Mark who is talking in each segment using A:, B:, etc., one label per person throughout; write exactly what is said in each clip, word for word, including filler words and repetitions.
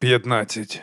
A: П'ятнадцять.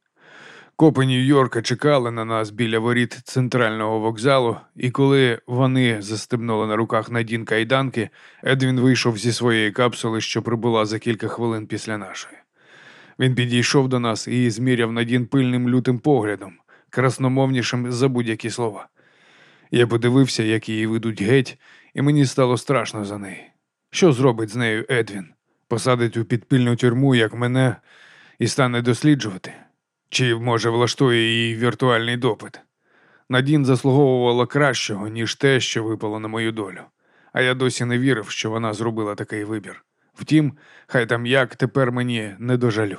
A: Копи Нью-Йорка чекали на нас біля воріт центрального вокзалу, і коли вони застебнули на руках Надін кайданки, Едвін вийшов зі своєї капсули, що прибула за кілька хвилин після нашої. Він підійшов до нас і зміряв Надін пильним лютим поглядом, красномовнішим за будь-які слова. Я подивився, як її ведуть геть, і мені стало страшно за неї. Що зробить з нею Едвін? Посадить у підпільну тюрму, як мене, і стане досліджувати? Чи, може, влаштує її віртуальний допит? Надін заслуговувала кращого, ніж те, що випало на мою долю. А я досі не вірив, що вона зробила такий вибір. Втім, хай там як, тепер мені не до жалю.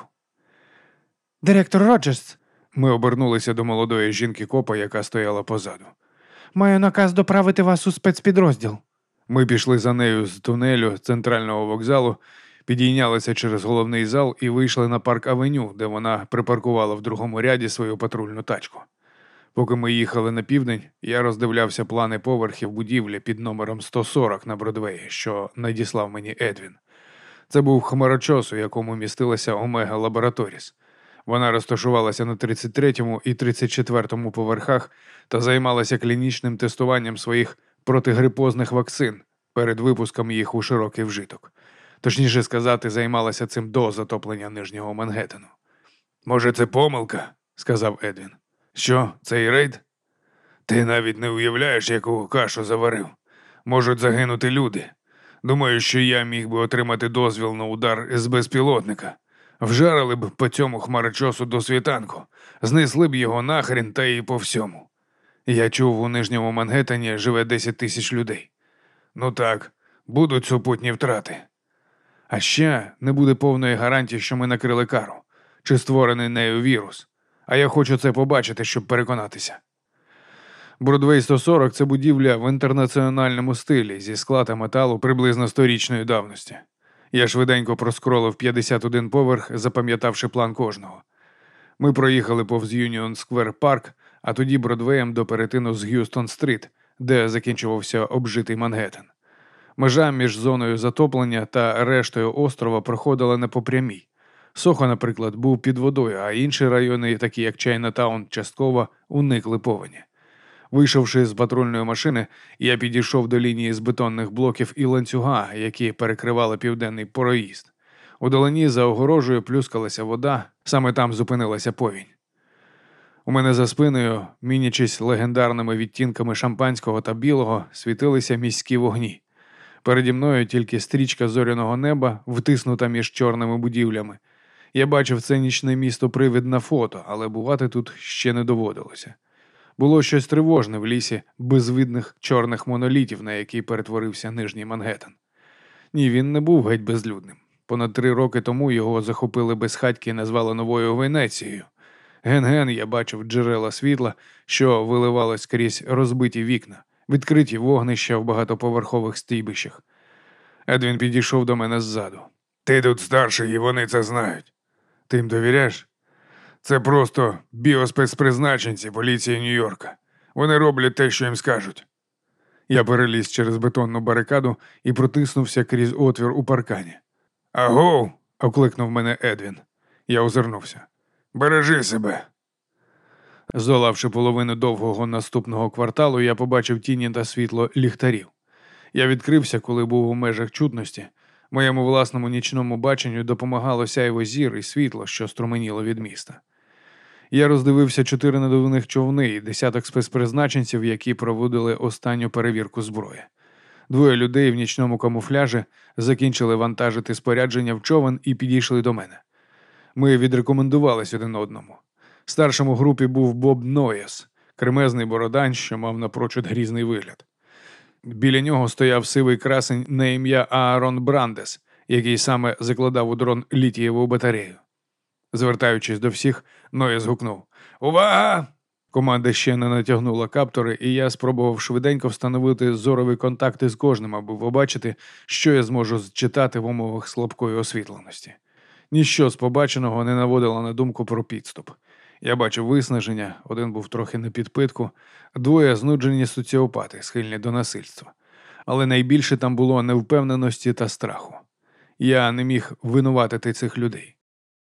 B: «Директор Роджерс!»
A: Ми обернулися до молодої жінки-копа, яка стояла позаду.
B: «Маю наказ доправити вас у спецпідрозділ».
A: Ми пішли за нею з тунелю центрального вокзалу, підійнялися через головний зал і вийшли на Парк-авеню, де вона припаркувала в другому ряді свою патрульну тачку. Поки ми їхали на південь, я роздивлявся плани поверхів будівлі під номером сто сорок на Бродвеї, що надіслав мені Едвін. Це був хмарочос, у якому містилася Омега Лабораторіс. Вона розташувалася на тридцять третьому і тридцять четвертому поверхах та займалася клінічним тестуванням своїх протигрипозних вакцин перед випуском їх у широкий вжиток. Точніше сказати, займалася цим до затоплення Нижнього Мангеттену. «Може, це помилка?» – сказав Едвін. «Що, цей рейд? Ти навіть не уявляєш, яку кашу заварив. Можуть загинути люди. Думаю, що я міг би отримати дозвіл на удар з безпілотника. Вжарили б по цьому хмарочосу до світанку, знесли б його нахрен та і по всьому. Я чув, у Нижньому Мангеттені живе десять тисяч людей. Ну так, будуть супутні втрати. А ще не буде повної гарантії, що ми накрили кару, чи створений нею вірус. А я хочу це побачити, щоб переконатися. Бродвей сто сорок – це будівля в інтернаціональному стилі зі скла та металу приблизно сторічної давності. Я швиденько проскролив п'ятдесят один поверх, запам'ятавши план кожного. Ми проїхали повз Юніон Сквер Парк, а тоді Бродвеєм до перетину з Г'юстон-стріт, де закінчувався обжитий Мангеттен. Межа між зоною затоплення та рештою острова проходила не по прямій. Сохо, наприклад, був під водою, а інші райони, такі як Чайнатаун, частково уникли повені. Вийшовши з патрульної машини, я підійшов до лінії з бетонних блоків і ланцюга, які перекривали південний проїзд. Удалині за огорожею плюскалася вода, саме там зупинилася повінь. У мене за спиною, мінячись легендарними відтінками шампанського та білого, світилися міські вогні. Переді мною тільки стрічка зоряного неба, втиснута між чорними будівлями. Я бачив це нічне місто-привид на фото, але бувати тут ще не доводилося. Було щось тривожне в лісі безвидних чорних монолітів, на який перетворився Нижній Мангеттен. Ні, він не був геть безлюдним. Понад три роки тому його захопили безхатьки і назвали Новою Венецією. Ген-ген я бачив джерела світла, що виливалось крізь розбиті вікна, відкриті вогнища в багатоповерхових стійбищах. Едвін підійшов до мене ззаду. «Ти тут старший, і вони це знають. Ти їм довіряєш? Це просто біоспецпризначенці поліції Нью-Йорка. Вони роблять те, що їм скажуть». Я переліз через бетонну барикаду і протиснувся крізь отвір у паркані. «Агоу!» – окликнув мене Едвін. Я озирнувся. «Бережи себе!» Здолавши половину довгого наступного кварталу, я побачив тіні та світло ліхтарів. Я відкрився, коли був у межах чутності. Моєму власному нічному баченню допомагало сяйво зір і світло, що струменіло від міста. Я роздивився чотири надувних човни і десяток спецпризначенців, які проводили останню перевірку зброї. Двоє людей в нічному камуфляжі закінчили вантажити спорядження в човен і підійшли до мене. Ми відрекомендувались один одному. Старшим у групі був Боб Ноєс, кремезний бородань, що мав напрочуд грізний вигляд. Біля нього стояв сивий красень на ім'я Аарон Брандес, який саме закладав у дрон літієву батарею. Звертаючись до всіх, Ноєс гукнув: «Увага!» Команда ще не натягнула каптори, і я спробував швиденько встановити зорові контакти з кожним, аби побачити, що я зможу зчитати в умовах слабкої освітленості. Ніщо з побаченого не наводило на думку про підступ. Я бачив виснаження, один був трохи на підпитку, двоє знуджені соціопати, схильні до насильства. Але найбільше там було невпевненості та страху. Я не міг винуватити цих людей.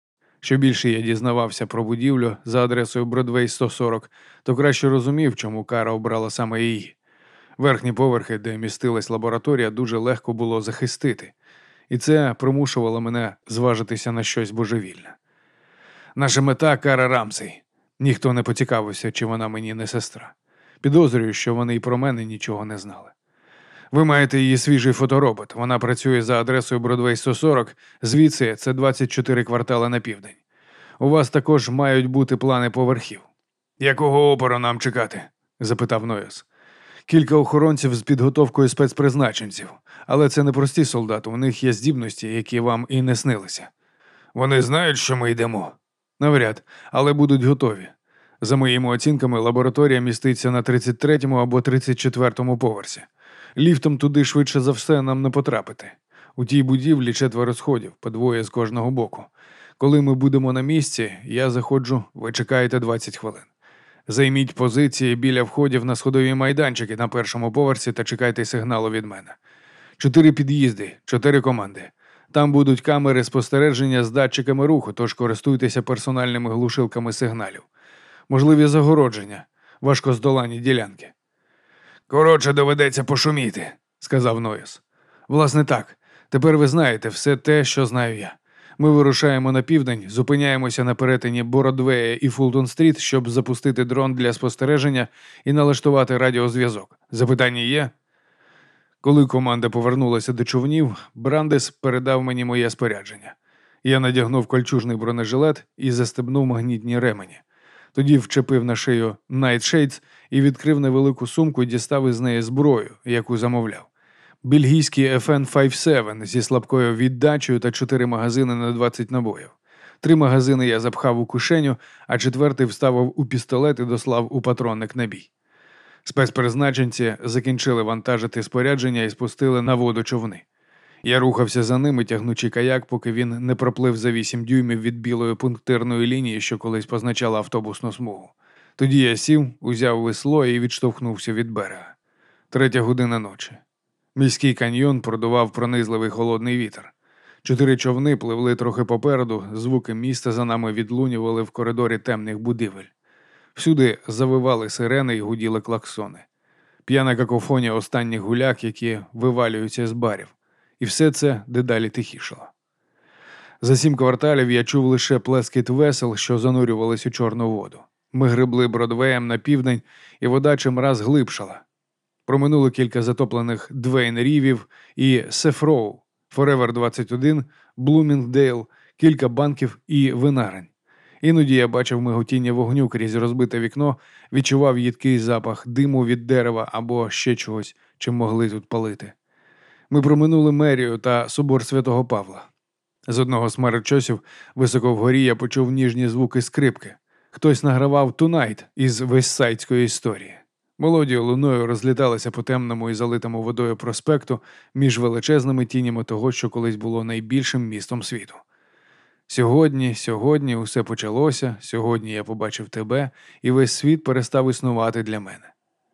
A: Що більше я дізнавався про будівлю за адресою Бродвей сто сорок, то краще розумів, чому Кара обрала саме її. Верхні поверхи, де містилась лабораторія, дуже легко було захистити, і це примушувало мене зважитися на щось божевільне. Наша мета – Кара Рамсей. Ніхто не поцікавився, чи вона мені не сестра. Підозрюю, що вони і про мене нічого не знали. Ви маєте її свіжий фоторобот. Вона працює за адресою Бродвей сто сорок, звідси це двадцять чотири квартали на південь. У вас також мають бути плани поверхів. Якого опору нам чекати? Запитав Ноєс. Кілька охоронців з підготовкою спецпризначенців. Але це не прості солдати, у них є здібності, які вам і не снилися. Вони знають, що ми йдемо? Навряд, але будуть готові. За моїми оцінками, лабораторія міститься на тридцять третьому або тридцять четвертому поверсі. Ліфтом туди швидше за все нам не потрапити. У тій будівлі четверо сходів, по двоє з кожного боку. Коли ми будемо на місці, я заходжу, ви чекаєте двадцять хвилин. Займіть позиції біля входів на сходові майданчики на першому поверсі та чекайте сигналу від мене. Чотири під'їзди, чотири команди. Там будуть камери спостереження з датчиками руху, тож користуйтеся персональними глушилками сигналів. Можливі загородження, важкоздолані ділянки. «Коротше, доведеться пошуміти», – сказав Ноєс. «Власне так. Тепер ви знаєте все те, що знаю я. Ми вирушаємо на південь, зупиняємося на перетині Бородвея і Фултон-стріт, щоб запустити дрон для спостереження і налаштувати радіозв'язок. Запитання є?» Коли команда повернулася до човнів, Брандес передав мені моє спорядження. Я надягнув кольчужний бронежилет і застебнув магнітні ремені. Тоді вчепив на шию Nightshades і відкрив невелику сумку і дістав із неї зброю, яку замовляв. Бельгійський еф ен п'ятдесят сім зі слабкою віддачею та чотири магазини на двадцять набоїв. Три магазини я запхав у кишеню, а четвертий вставив у пістолет і дослав у патронник на бій. Спецпризначенці закінчили вантажити спорядження і спустили на воду човни. Я рухався за ними, тягнучи каяк, поки він не проплив за вісім дюймів від білої пунктирної лінії, що колись позначала автобусну смугу. Тоді я сів, узяв весло і відштовхнувся від берега. Третя година ночі. Міський каньйон продував пронизливий холодний вітер. Чотири човни пливли трохи попереду, звуки міста за нами відлунювали в коридорі темних будівель. Всюди завивали сирени і гуділи клаксони. П'яна какофонія останніх гуляк, які вивалюються з барів. І все це дедалі тихішало. За сім кварталів я чув лише плескіт весел, що занурювались у чорну воду. Ми гребли Бродвеєм на південь, і вода чимраз глибшала. Проминули кілька затоплених Двейн-Рівів і Сефроу, Форевер двадцять один, Блумінгдейл, кілька банків і винарень. Іноді я бачив миготіння вогню крізь розбите вікно, відчував їдкий запах диму від дерева або ще чогось, чим могли тут палити. Ми проминули мерію та собор Святого Павла. З одного з хмарочосів високо вгорі я почув ніжні звуки скрипки. Хтось награвав «Tonight» із вестсайдської історії. Мелодія луною розліталася по темному і залитому водою проспекту між величезними тінями того, що колись було найбільшим містом світу. Сьогодні, сьогодні усе почалося, сьогодні я побачив тебе, і весь світ перестав існувати для мене.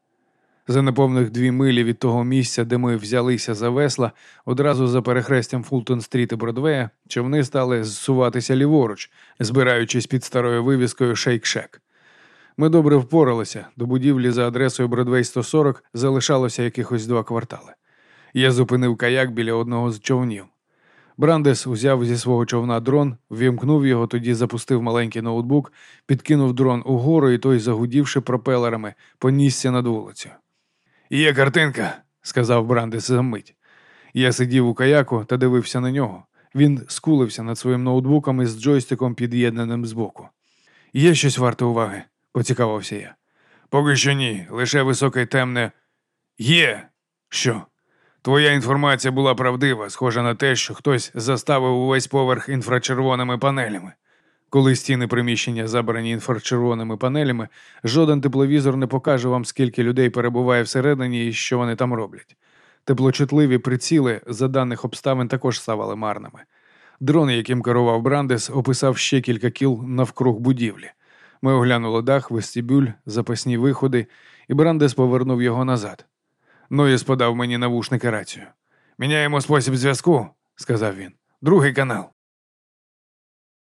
A: За неповних дві милі від того місця, де ми взялися за весла, одразу за перехрестям Фултон-стріт і Бродвея, човни стали зсуватися ліворуч, збираючись під старою вивіскою «Шейк-Шек». Ми добре впоралися, до будівлі за адресою Бродвей сто сорок залишалося якихось два квартали. Я зупинив каяк біля одного з човнів. Брандес узяв зі свого човна дрон, ввімкнув його, тоді запустив маленький ноутбук, підкинув дрон угору, і той, загудівши пропелерами, понісся над вулицю. «Є картинка», – сказав Брандес за мить. Я сидів у каяку та дивився на нього. Він скулився над своїм ноутбуком із джойстиком, під'єднаним збоку. «Є щось варте уваги?» – поцікавився я. «Поки що ні, лише високе темне...» «Є!» «Що?» «Твоя інформація була правдива, схожа на те, що хтось заставив увесь поверх інфрачервоними панелями. Коли стіни приміщення забрані інфрачервоними панелями, жоден тепловізор не покаже вам, скільки людей перебуває всередині і що вони там роблять. Теплочутливі приціли за даних обставин також ставали марними. Дрон, яким керував Брандес, описав ще кілька кіл навкруг будівлі. Ми оглянули дах, вестибюль, запасні виходи, і Брандес повернув його назад. Ноєс подав мені навушники рацію. «Міняємо спосіб зв'язку», – сказав він. «Другий канал».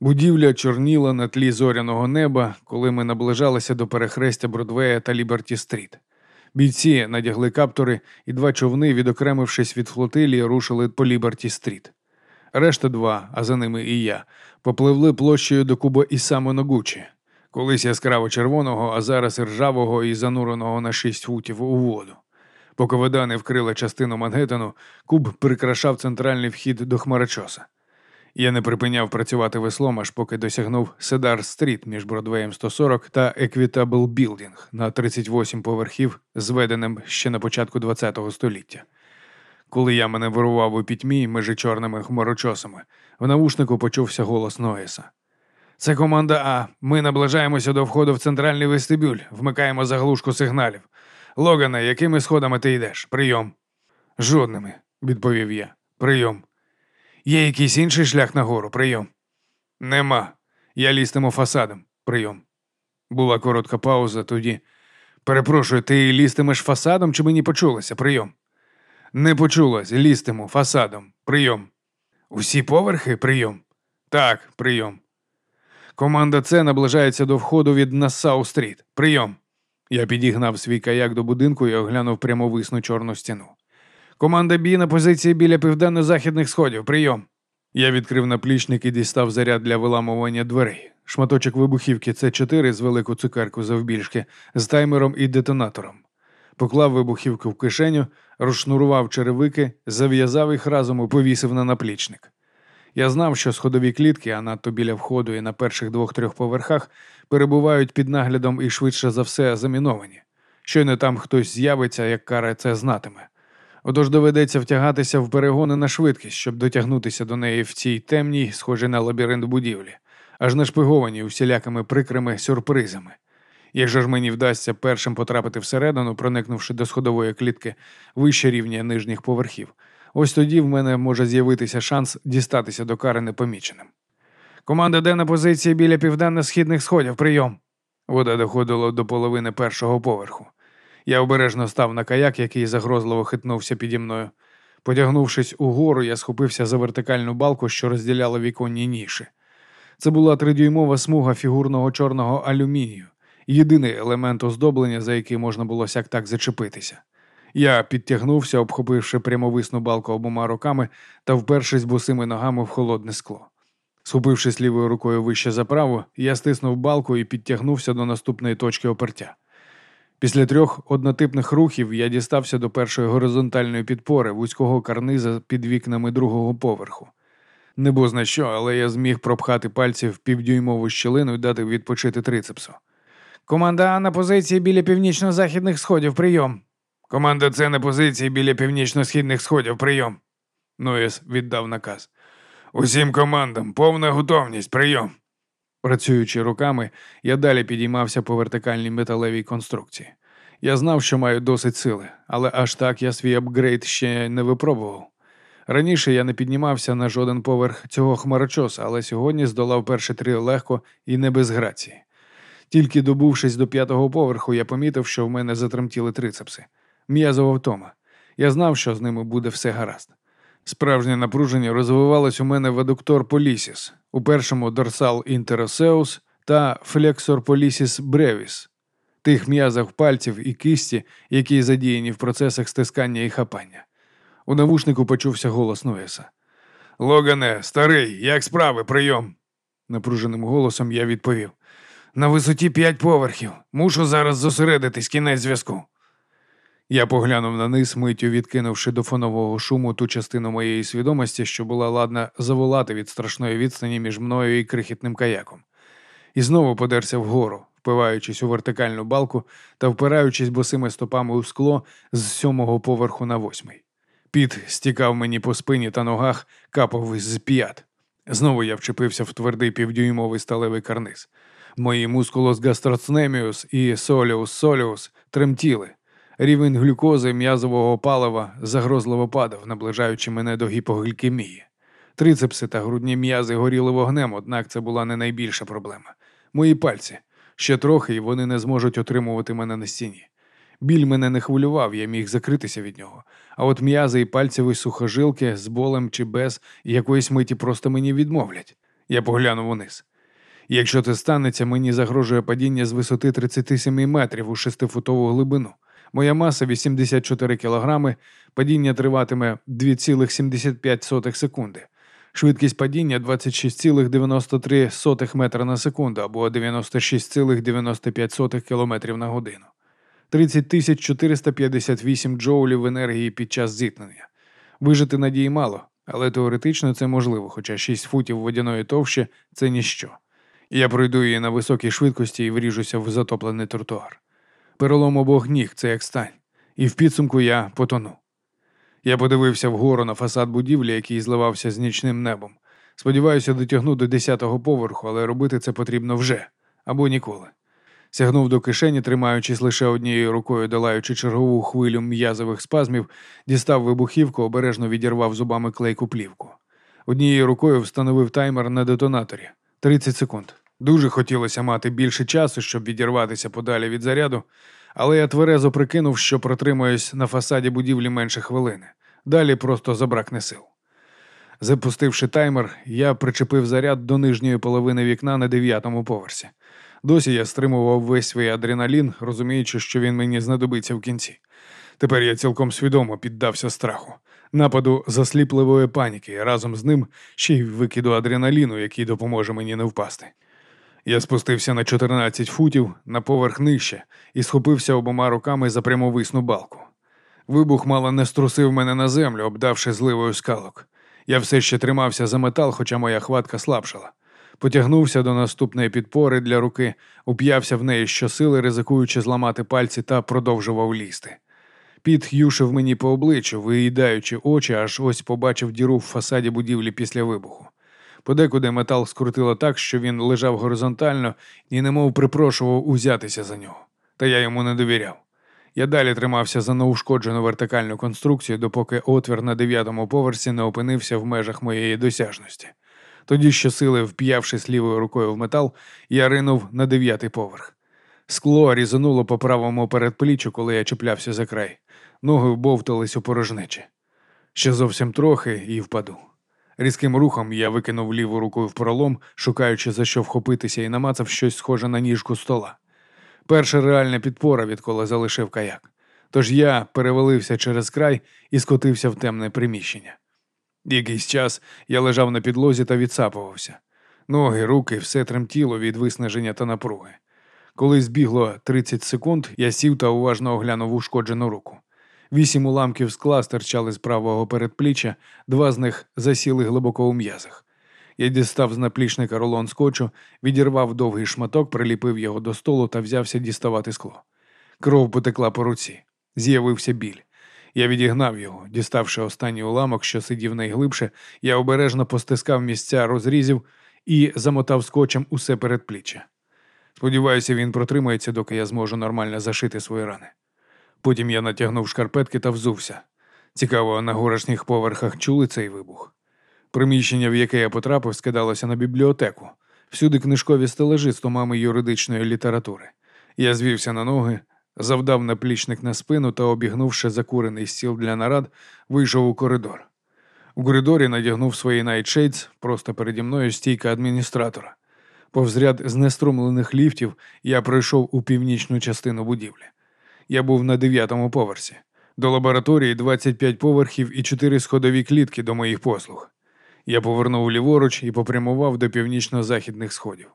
A: Будівля чорніла на тлі зоряного неба, коли ми наближалися до перехрестя Бродвея та Ліберті-стріт. Бійці надягли каптори, і два човни, відокремившись від флотилії, рушили по Ліберті-стріт. Решта два, а за ними і я, попливли площею до Куба Ісамо Ногучі, колись яскраво червоного, а зараз ржавого і зануреного на шість футів у воду. Поки вода не вкрила частину Мангеттену, Куб прикрашав центральний вхід до Хмарочоса. Я не припиняв працювати веслом, аж поки досягнув Седар-стріт між Бродвеєм сто сорок та Еквітабл Білдінг на тридцять вісім поверхів, зведеним ще на початку ХХ століття. Коли я маневрував у пітьмі межі чорними хмарочосами, в навушнику почувся голос Ноєса. «Це команда А. Ми наближаємося до входу в центральний вестибюль, вмикаємо заглушку сигналів. Логане, якими сходами ти йдеш? Прийом». «Жодними», – відповів я. «Прийом». «Є якийсь інший шлях нагору? Прийом». «Нема. Я лізтиму фасадом. Прийом». Була коротка пауза, тоді. «Перепрошую, ти лізтимеш фасадом чи мені почулося? Прийом». «Не почулось. Лізтиму фасадом. Прийом». «Усі поверхи? Прийом». «Так, прийом». «Команда С наближається до входу від Нассау-стріт. Прийом». Я підігнав свій каяк до будинку і оглянув прямовисну чорну стіну. «Команда Б на позиції біля південно-західних сходів. Прийом». Я відкрив наплічник і дістав заряд для виламування дверей. Шматочок вибухівки С чотири з велику цукерку завбільшки, з таймером і детонатором. Поклав вибухівку в кишеню, розшнурував черевики, зав'язав їх разом і повісив на наплічник. Я знав, що сходові клітки, а надто біля входу і на перших двох-трьох поверхах, перебувають під наглядом і швидше за все заміновані. Щойно там хтось з'явиться, як кара це знатиме. Отож доведеться втягатися в перегони на швидкість, щоб дотягнутися до неї в цій темній, схожій на лабіринт будівлі, аж нашпигованій усілякими прикрими сюрпризами. Якщо ж мені вдасться першим потрапити всередину, проникнувши до сходової клітки вище рівня нижніх поверхів, ось тоді в мене може з'явитися шанс дістатися до кари непоміченим. «Команда Д на позиції біля південно-східних сходів. Прийом». Вода доходила до половини першого поверху. Я обережно став на каяк, який загрозливо хитнувся піді мною. Потягнувшись угору, я схопився за вертикальну балку, що розділяла віконні ніші. Це була тридюймова смуга фігурного чорного алюмінію, єдиний елемент оздоблення, за який можна було сяк-так зачепитися. Я підтягнувся, обхопивши прямовисну балку обома руками та впершись босими ногами в холодне скло. Схопившись лівою рукою вище за праву, я стиснув балку і підтягнувся до наступної точки опертя. Після трьох однотипних рухів я дістався до першої горизонтальної підпори вузького карниза під вікнами другого поверху. Не бозна що, але я зміг пропхати пальці в півдюймову щілину і дати відпочити трицепсу. «Команда А на позиції біля північно-західних сходів. Прийом». «Команда С на позиції біля північно-східних сходів. Прийом». Ноєс віддав наказ. «Усім командам, повна готовність. Прийом». Працюючи руками, я далі підіймався по вертикальній металевій конструкції. Я знав, що маю досить сили, але аж так я свій апгрейд ще не випробував. Раніше я не піднімався на жоден поверх цього хмарочоса, але сьогодні здолав перші три легко і не без грації. Тільки добувшись до п'ятого поверху, я помітив, що в мене затремтіли трицепси. М'язова втома. Я знав, що з ними буде все гаразд. Справжнє напруження розвивалось у мене в адуктор полісіс, у першому дорсал інтеросеус та флексор полісіс бревіс, тих м'язах пальців і кисті, які задіяні в процесах стискання і хапання. У навушнику почувся голос Ноєса. «Логане, старий, як справи? Прийом!» Напруженим голосом я відповів. «На висоті п'ять поверхів. Мушу зараз зосередитись, кінець зв'язку». Я поглянув на низ, миттю відкинувши до фонового шуму ту частину моєї свідомості, що була ладна заволати від страшної відстані між мною і крихітним каяком. І знову подерся вгору, впиваючись у вертикальну балку та впираючись босими стопами у скло з сьомого поверху на восьмий. Піт стікав мені по спині та ногах, капав із п'ят. Знову я вчепився в твердий півдюймовий сталевий карниз. Мої мускулос гастроцнеміус і соліус соліус тремтіли. Рівень глюкози м'язового палива загрозливо падав, наближаючи мене до гіпоглікемії. Трицепси та грудні м'язи горіли вогнем, однак це була не найбільша проблема. Мої пальці. Ще трохи, і вони не зможуть отримувати мене на стіні. Біль мене не хвилював, я міг закритися від нього. А от м'язи і пальцеві сухожилки з болем чи без якоїсь миті просто мені відмовлять. Я поглянув униз. Якщо це станеться, мені загрожує падіння з висоти тридцять сім метрів у шестифутову глибину. Моя маса вісімдесят чотири кілограми, падіння триватиме дві цілих сімдесят п'ять сотих секунди. Швидкість падіння двадцять шість цілих дев'яносто три сотих метра на секунду або дев'яносто шість цілих дев'яносто п'ять сотих кілометрів на годину. тридцять тисяч чотириста п'ятдесят вісім джоулів енергії під час зіткнення. Вижити надії мало, але теоретично це можливо, хоча шість футів водяної товщі – це ніщо. Я пройду її на високій швидкості і вріжуся в затоплений тротуар. Перелом обох ніг – це як стань. І в підсумку я потону. Я подивився вгору на фасад будівлі, який зливався з нічним небом. Сподіваюся дотягну до десятого поверху, але робити це потрібно вже. Або ніколи. Сягнув до кишені, тримаючись лише однією рукою, долаючи чергову хвилю м'язових спазмів, дістав вибухівку, обережно відірвав зубами клейку плівку. Однією рукою встановив таймер на детонаторі. тридцять секунд. Дуже хотілося мати більше часу, щоб відірватися подалі від заряду, але я тверезо прикинув, що протримаюсь на фасаді будівлі менше хвилини. Далі просто забракне сил. Запустивши таймер, я причепив заряд до нижньої половини вікна на дев'ятому поверсі. Досі я стримував весь свій адреналін, розуміючи, що він мені знадобиться в кінці. Тепер я цілком свідомо піддався страху, нападу засліпливої паніки, разом з ним ще й викиду адреналіну, який допоможе мені не впасти. Я спустився на чотирнадцять футів, на поверх нижче, і схопився обома руками за прямовисну балку. Вибух мало не струсив мене на землю, обдавши зливою скалок. Я все ще тримався за метал, хоча моя хватка слабшала. Потягнувся до наступної підпори для руки, уп'явся в неї щосили, ризикуючи зламати пальці, та продовжував лізти. Піт юшив мені по обличчю, виїдаючи очі, аж ось побачив діру в фасаді будівлі після вибуху. Подекуди метал скрутило так, що він лежав горизонтально і немов припрошував узятися за нього. Та я йому не довіряв. Я далі тримався за неушкоджену вертикальну конструкцію, допоки отвір на дев'ятому поверсі не опинився в межах моєї досяжності. Тоді щосили, вп'явшись лівою рукою в метал, я ринув на дев'ятий поверх. Скло різануло по правому передпліччю, коли я чіплявся за край. Ноги вбовтались у порожнечі. Ще зовсім трохи і впаду. Різким рухом я викинув ліву руку в пролом, шукаючи за що вхопитися, і намацав щось схоже на ніжку стола. Перша реальна підпора, відколи залишив каяк. Тож я перевалився через край і скотився в темне приміщення. Якийсь час я лежав на підлозі та відсапувався. Ноги, руки, все тремтіло від виснаження та напруги. Коли збігло тридцять секунд, я сів та уважно оглянув ушкоджену руку. Вісім уламків скла стирчали з правого передпліччя, два з них засіли глибоко у м'язах. Я дістав з наплічника рулон скотчу, відірвав довгий шматок, приліпив його до столу та взявся діставати скло. Кров потекла по руці. З'явився біль. Я відігнав його. Діставши останній уламок, що сидів найглибше, я обережно постискав місця розрізів і замотав скотчем усе передпліччя. Сподіваюся, він протримається, доки я зможу нормально зашити свої рани. Потім я натягнув шкарпетки та взувся. Цікаво, на горішніх поверхах чули цей вибух? Приміщення, в яке я потрапив, скидалося на бібліотеку. Всюди книжкові стелажі з томами юридичної літератури. Я звівся на ноги, завдав наплічник на спину та, обігнувши закурений стіл для нарад, вийшов у коридор. У коридорі надягнув свої найтшейдс, просто переді мною стійка адміністратора. Повз ряд знеструмлених ліфтів я пройшов у північну частину будівлі. Я був на дев'ятому поверсі. До лабораторії двадцять п'ять поверхів і чотири сходові клітки до моїх послуг. Я повернув ліворуч і попрямував до північно-західних сходів.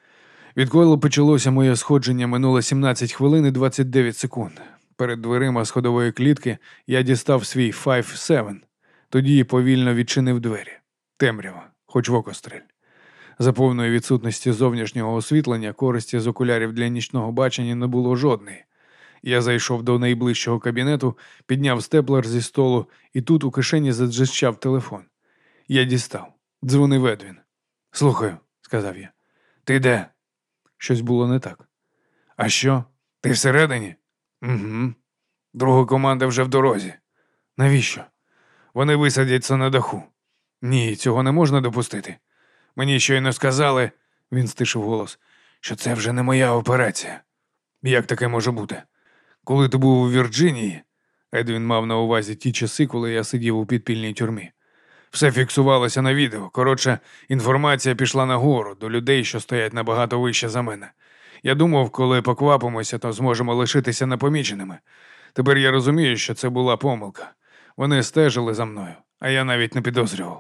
A: Відколи почалося моє сходження, минуло сімнадцять хвилин і двадцять дев'ять секунд. Перед дверима сходової клітки я дістав свій файв севен. Тоді повільно відчинив двері. Темрява, хоч в око стрель. За повної відсутності зовнішнього освітлення користі з окулярів для нічного бачення не було жодної. Я зайшов до найближчого кабінету, підняв степлер зі столу, і тут у кишені задзищав телефон. Я дістав. Дзвонив Едвін. «Слухаю», – сказав я. «Ти де?» Щось було не так. «А що? Ти всередині?» «Угу. Друга команда вже в дорозі». «Навіщо?» «Вони висадяться на даху». «Ні, цього не можна допустити. Мені щойно сказали», – він стишив голос, – «що це вже не моя операція». «Як таке може бути? Коли ти був у Вірджинії», – Едвін мав на увазі ті часи, коли я сидів у підпільній тюрмі, Все фіксувалося на відео. Коротше, інформація пішла нагору, до людей, що стоять набагато вище за мене. Я думав, коли поквапимося, то зможемо лишитися непоміченими. Тепер я розумію, що це була помилка. Вони стежили за мною, а я навіть не підозрював.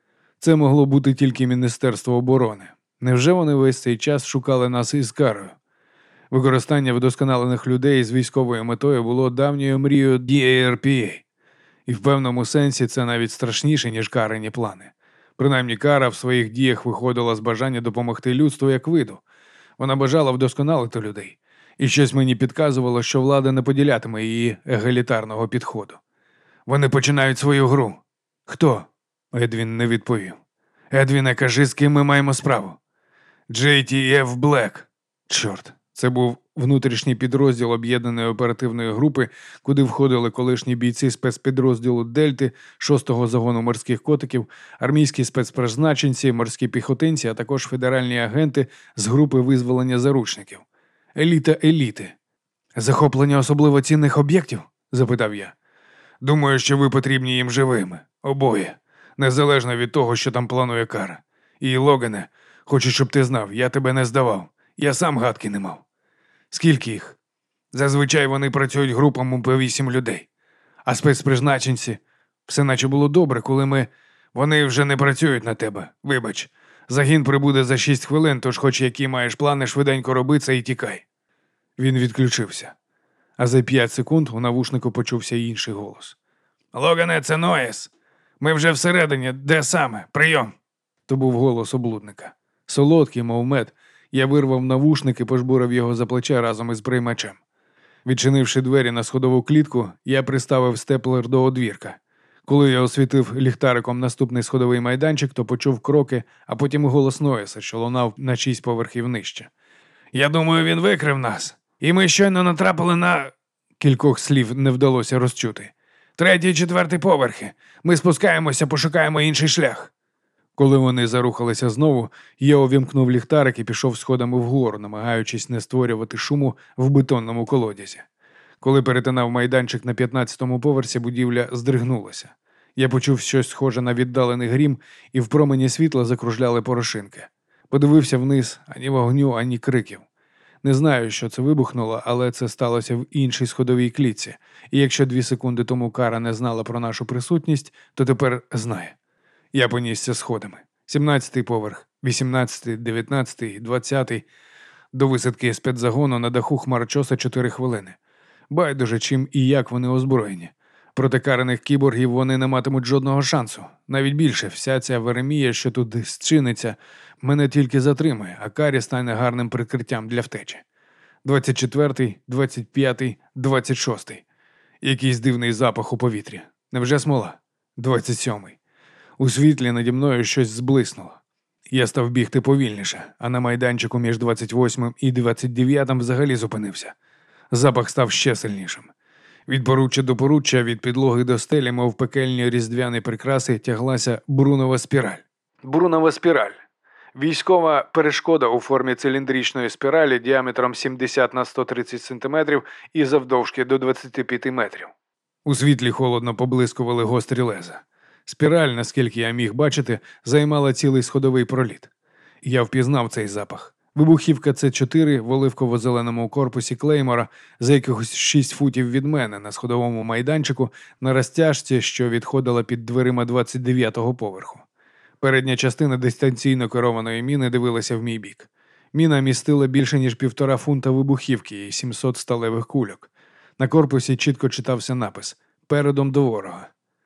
A: Це могло бути тільки Міністерство оборони. Невже вони весь цей час шукали нас із карою? Використання вдосконалених людей з військовою метою було давньою мрією ді ей ар пі ей. І в певному сенсі це навіть страшніше, ніж карені плани. Принаймні кара в своїх діях виходила з бажання допомогти людству як виду. Вона бажала вдосконалити людей. І щось мені підказувало, що влада не поділятиме її егалітарного підходу. Вони починають свою гру. Хто? Едвін не відповів. Едвіне, кажи, з ким ми маємо справу. джей ті еф Black. Чорт. Це був внутрішній підрозділ об'єднаної оперативної групи, куди входили колишні бійці спецпідрозділу Дельти, шостого загону морських котиків, армійські спецпризначенці, морські піхотинці, а також федеральні агенти з групи визволення заручників. Еліта еліти. Захоплення особливо цінних об'єктів? Запитав я. Думаю, що ви потрібні їм живими. Обоє. Незалежно від того, що там планує кара. І, Логане, хочу, щоб ти знав, я тебе не здавав. Я сам гадки не мав. Скільки їх? Зазвичай вони працюють групами по вісім людей. А спецпризначенці? Все наче було добре, коли ми... Вони вже не працюють на тебе. Вибач. Загін прибуде за шість хвилин, тож хоч які маєш плани, швиденько роби це і тікай. Він відключився. А за п'ять секунд у навушнику почувся інший голос. Логане, це Ноєс. Ми вже всередині. Де саме? Прийом. То був голос облудника. Солодкий, мов мед. Я вирвав навушник і пожбурив його за плече разом із приймачем. Відчинивши двері на сходову клітку, я приставив степлер до одвірка. Коли я освітив ліхтариком наступний сходовий майданчик, то почув кроки, а потім голос Ноєса, що лунав на шість поверхів нижче. «Я думаю, він викрив нас. І ми щойно натрапили на...» Кількох слів не вдалося розчути. «Третій і четвертий поверхи. Ми спускаємося, пошукаємо інший шлях». Коли вони зарухалися знову, я увімкнув ліхтарик і пішов сходами вгору, намагаючись не створювати шуму в бетонному колодязі. Коли перетинав майданчик на п'ятнадцятому поверсі, будівля здригнулася. Я почув щось схоже на віддалений грім, і в промені світла закружляли порошинки. Подивився вниз, ані вогню, ані криків. Не знаю, що це вибухнуло, але це сталося в іншій сходовій клітці, і якщо дві секунди тому Кара не знала про нашу присутність, то тепер знає. Я понісся сходами. Сімнадцятий поверх, вісімнадцятий, дев'ятнадцятий, двадцятий. До висадки спецзагону на даху хмарочоса чотири хвилини. Байдуже, чим і як вони озброєні. Проти караних кіборгів вони не матимуть жодного шансу. Навіть більше, вся ця веремія, що тут зчиниться, мене тільки затримає, а Карі стане гарним прикриттям для втечі. двадцять четвертий, двадцять п'ятий, двадцять шостий. Якийсь дивний запах у повітрі. Невже смола? двадцять сьомий. У світлі наді мною щось зблиснуло. Я став бігти повільніше, а на майданчику між двадцять восьмим і двадцять дев'ятим взагалі зупинився. Запах став ще сильнішим. Від поруччя до поруччя, від підлоги до стелі, мов пекельні різдвяні прикраси, тяглася брунова спіраль. Брунова спіраль. Військова перешкода у формі циліндричної спіралі діаметром сімдесят на сто тридцять сантиметрів і завдовжки до двадцять п'ять метрів. У світлі холодно поблискували гострі леза. Спіраль, наскільки я міг бачити, займала цілий сходовий проліт. Я впізнав цей запах. Вибухівка Це чотири в оливково-зеленому корпусі Клеймора за якихось шість футів від мене на сходовому майданчику на розтяжці, що відходила під дверима двадцять дев'ятого поверху. Передня частина дистанційно керованої міни дивилася в мій бік. Міна містила більше ніж півтора фунта вибухівки і сімсот сталевих кульок. На корпусі чітко читався напис «Передом до ворога».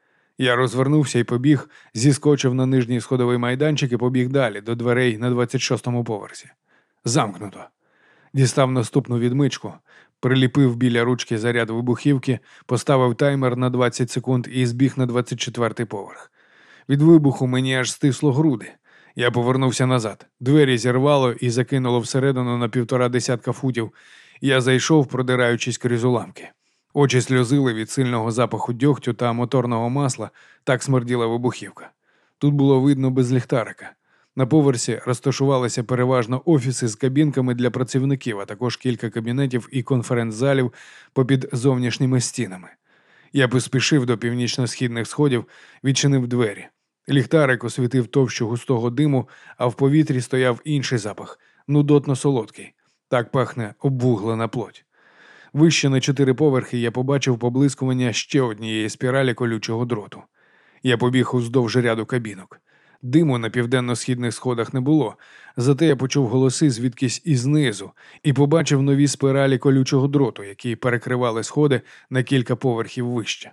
A: Я розвернувся і побіг, зіскочив на нижній сходовий майданчик і побіг далі, до дверей на двадцять шостому поверсі. Замкнуто. Дістав наступну відмичку, приліпив біля ручки заряд вибухівки, поставив таймер на двадцять секунд і збіг на двадцять четвертий поверх. Від вибуху мені аж стисло груди. Я повернувся назад. Двері зірвало і закинуло всередину на півтора десятка футів. Я зайшов, продираючись крізь уламки. Очі сльозили від сильного запаху дьогтю та моторного масла, так смерділа вибухівка. Тут було видно без ліхтарика. На поверсі розташувалися переважно офіси з кабінками для працівників, а також кілька кабінетів і конференц-залів попід зовнішніми стінами. Я поспішив до північно-східних сходів, відчинив двері. Ліхтарик освітив товщу густого диму, а в повітрі стояв інший запах – нудотно-солодкий. Так пахне обвуглена плоть. Вище на чотири поверхи я побачив поблискування ще однієї спіралі колючого дроту. Я побіг уздовж ряду кабінок. Диму на південно-східних сходах не було, зате я почув голоси звідкись ізнизу і побачив нові спіралі колючого дроту, які перекривали сходи на кілька поверхів вище.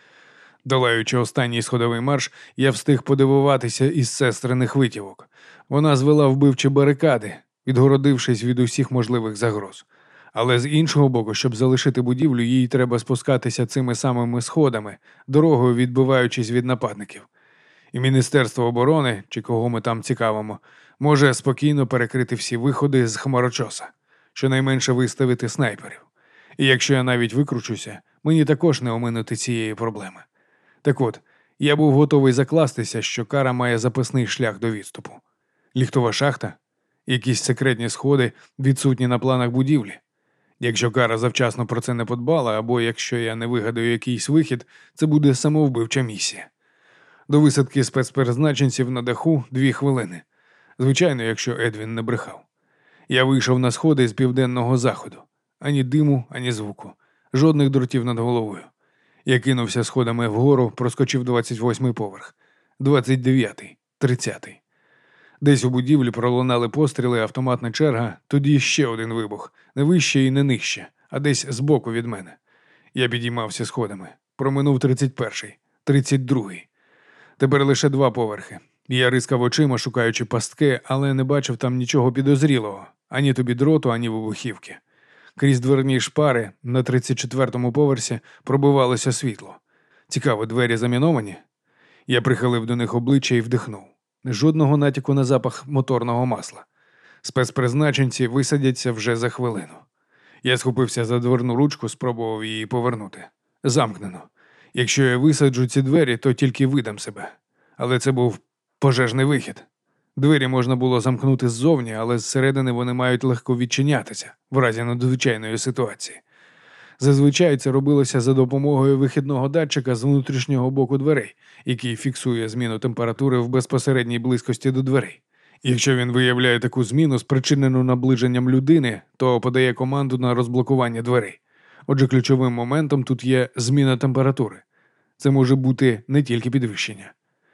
A: Долаючи останній сходовий марш, я встиг подивуватися із сестриних витівок. Вона звела вбивчі барикади, відгородившись від усіх можливих загроз. Але з іншого боку, щоб залишити будівлю, їй треба спускатися цими самими сходами, дорогою відбиваючись від нападників. І Міністерство оборони, чи кого ми там цікавимо, може спокійно перекрити всі виходи з хмарочоса, щонайменше виставити снайперів. І якщо я навіть викручуся, мені також не оминути цієї проблеми. Так от, я був готовий закластися, що Кара має запасний шлях до відступу. Ліхтова шахта? Якісь секретні сходи, відсутні на планах будівлі? Якщо Кара завчасно про це не подбала, або якщо я не вигадаю якийсь вихід, це буде самовбивча місія. До висадки спецпризначенців на даху дві хвилини. Звичайно, якщо Едвін не брехав. Я вийшов на сходи з південного заходу. Ані диму, ані звуку. Жодних дротів над головою. Я кинувся сходами вгору, проскочив двадцять восьмий поверх. двадцять дев'ятий, тридцятий. Десь у будівлі пролунали постріли, автоматна черга, тоді ще один вибух. Не вище і не нижче, а десь збоку від мене. Я підіймався сходами. Проминув тридцять перший, тридцять другий. Тепер лише два поверхи. Я рискав очима, шукаючи пастки, але не бачив там нічого підозрілого. Ані тобі дроту, ані вибухівки. Крізь дверні шпари на тридцять четвертому поверсі пробивалося світло. Цікаво, двері заміновані? Я прихилив до них обличчя і вдихнув. Жодного натяку на запах моторного масла. Спецпризначенці висадяться вже за хвилину. Я схопився за дверну ручку, спробував її повернути. Замкнено. Якщо я висаджу ці двері, то тільки видам себе. Але це був пожежний вихід. Двері можна було замкнути ззовні, але зсередини вони мають легко відчинятися, в разі надзвичайної ситуації. Зазвичай це робилося за допомогою вихідного датчика з внутрішнього боку дверей, який фіксує зміну температури в безпосередній близькості до дверей. Якщо він виявляє таку зміну, спричинену наближенням людини, то подає команду на розблокування дверей. Отже, ключовим моментом тут є зміна температури. Це може бути не тільки підвищення.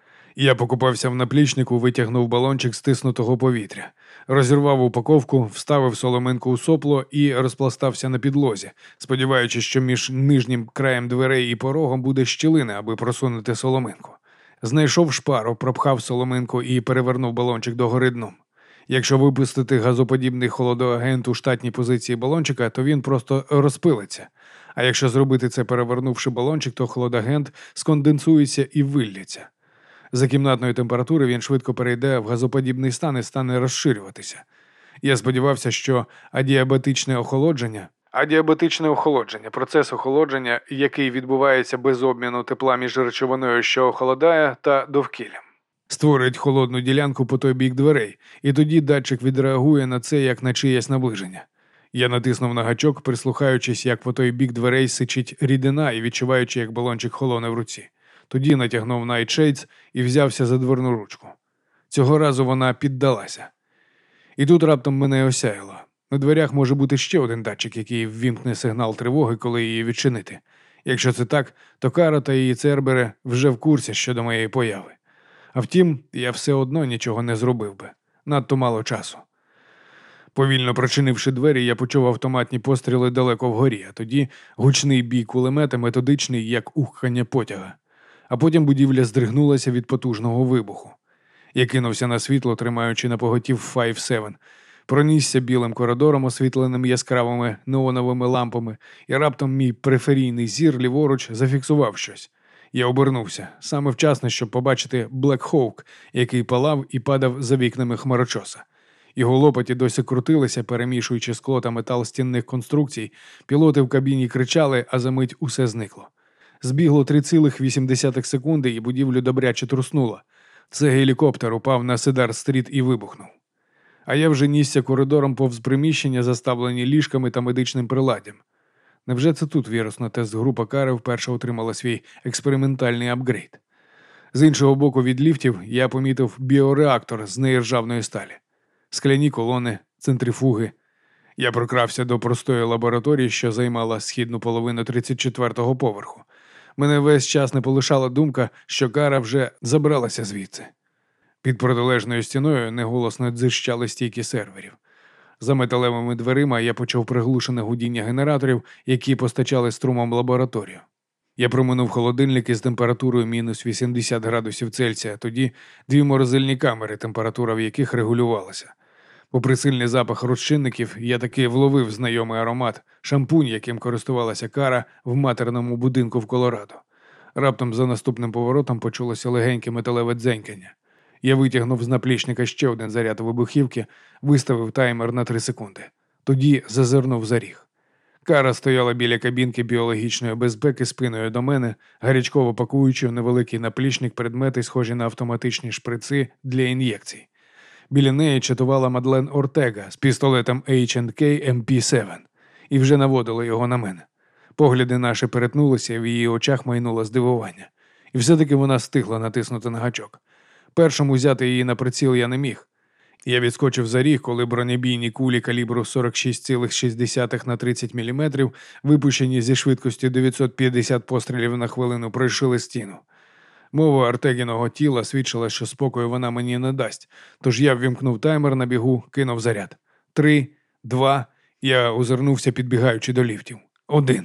A: Я покупався в наплічнику, витягнув балончик стиснутого повітря, розірвав упаковку, вставив соломинку у сопло і розпластався на підлозі, сподіваючись, що між нижнім краєм дверей і порогом буде щілина, аби просунути соломинку. Знайшов шпару, пропхав соломинку і перевернув балончик догори дном. Якщо випустити газоподібний холодоагент у штатній позиції балончика, то він просто розпилиться. А якщо зробити це, перевернувши балончик, то холодагент сконденсується і виллється. За кімнатної температури він швидко перейде в газоподібний стан і стане розширюватися. Я сподівався, що адіабатичне охолодження, адіабатичне охолодження – процес охолодження, який відбувається без обміну тепла між речовиною, що охолодає, та довкіллям, створить холодну ділянку по той бік дверей, і тоді датчик відреагує на це, як на чиєсь наближення. Я натиснув на гачок, прислухаючись, як по той бік дверей сичить рідина і відчуваючи, як балончик холоне в руці. Тоді натягнув Nightshades і взявся за дверну ручку. Цього разу вона піддалася. І тут раптом мене осяяло. На дверях може бути ще один датчик, який ввімкне сигнал тривоги, коли її відчинити. Якщо це так, то Кара та її цербери вже в курсі щодо моєї появи. А втім, я все одно нічого не зробив би. Надто мало часу. Повільно прочинивши двері, я почув автоматні постріли далеко вгорі, а тоді гучний бій кулемета, методичний, як ухкання потяга. А потім будівля здригнулася від потужного вибуху. Я кинувся на світло, тримаючи на поготів п'ять сім. Пронісся білим коридором, освітленим яскравими неоновими лампами, і раптом мій периферійний зір ліворуч зафіксував щось. Я обернувся, саме вчасно, щоб побачити Black Hawk, який палав і падав за вікнами хмарочоса. Його лопаті досі крутилися, перемішуючи скло та метал стінних конструкцій. Пілоти в кабіні кричали, а за мить усе зникло. Збігло три цілих вісім десятих секунди, і будівлю добряче труснуло. Це гелікоптер упав на Седар-стріт і вибухнув. А я вже нісся коридором повз приміщення, заставлені ліжками та медичним приладдям. Невже це тут вірусна тест-група Кари вперше отримала свій експериментальний апгрейд? З іншого боку від ліфтів я помітив біореактор з неіржавної сталі. Скляні колони, центрифуги. Я прокрався до простої лабораторії, що займала східну половину тридцять четвертого поверху. Мене весь час не полишала думка, що Кара вже забралася звідси. Під протилежною стіною неголосно дзижчали стійки серверів. За металевими дверима я почув приглушене гудіння генераторів, які постачали струмом лабораторію. Я проминув холодильники з температурою мінус вісімдесят градусів Цельсія, тоді дві морозильні камери, температура в яких регулювалася. Попри сильний запах розчинників, я таки вловив знайомий аромат, шампунь, яким користувалася Кара в матерному будинку в Колорадо. Раптом за наступним поворотом почулося легеньке металеве дзенькання. Я витягнув з наплічника ще один заряд вибухівки, виставив таймер на три секунди. Тоді зазирнув за ріг. Кара стояла біля кабінки біологічної безпеки спиною до мене, гарячково пакуючи в невеликий наплічник предмети, схожі на автоматичні шприци для ін'єкцій. Біля неї чатувала Мадлен Ортега з пістолетом ейч енд кей ем пі сім і вже наводила його на мене. Погляди наші перетнулися, і в її очах майнуло здивування. І все-таки вона встигла натиснути на гачок. Першим узяти її на приціл я не міг. Я відскочив за ріг, коли бронебійні кулі калібру сорок шість цілих шість десятих на тридцять міліметрів, випущені зі швидкістю дев'ятсот п'ятдесят пострілів на хвилину, пройшли стіну. Мова Артегіного тіла свідчила, що спокою вона мені не дасть, тож я ввімкнув таймер на бігу, кинув заряд. Три, два, я озирнувся, підбігаючи до ліфтів. Один.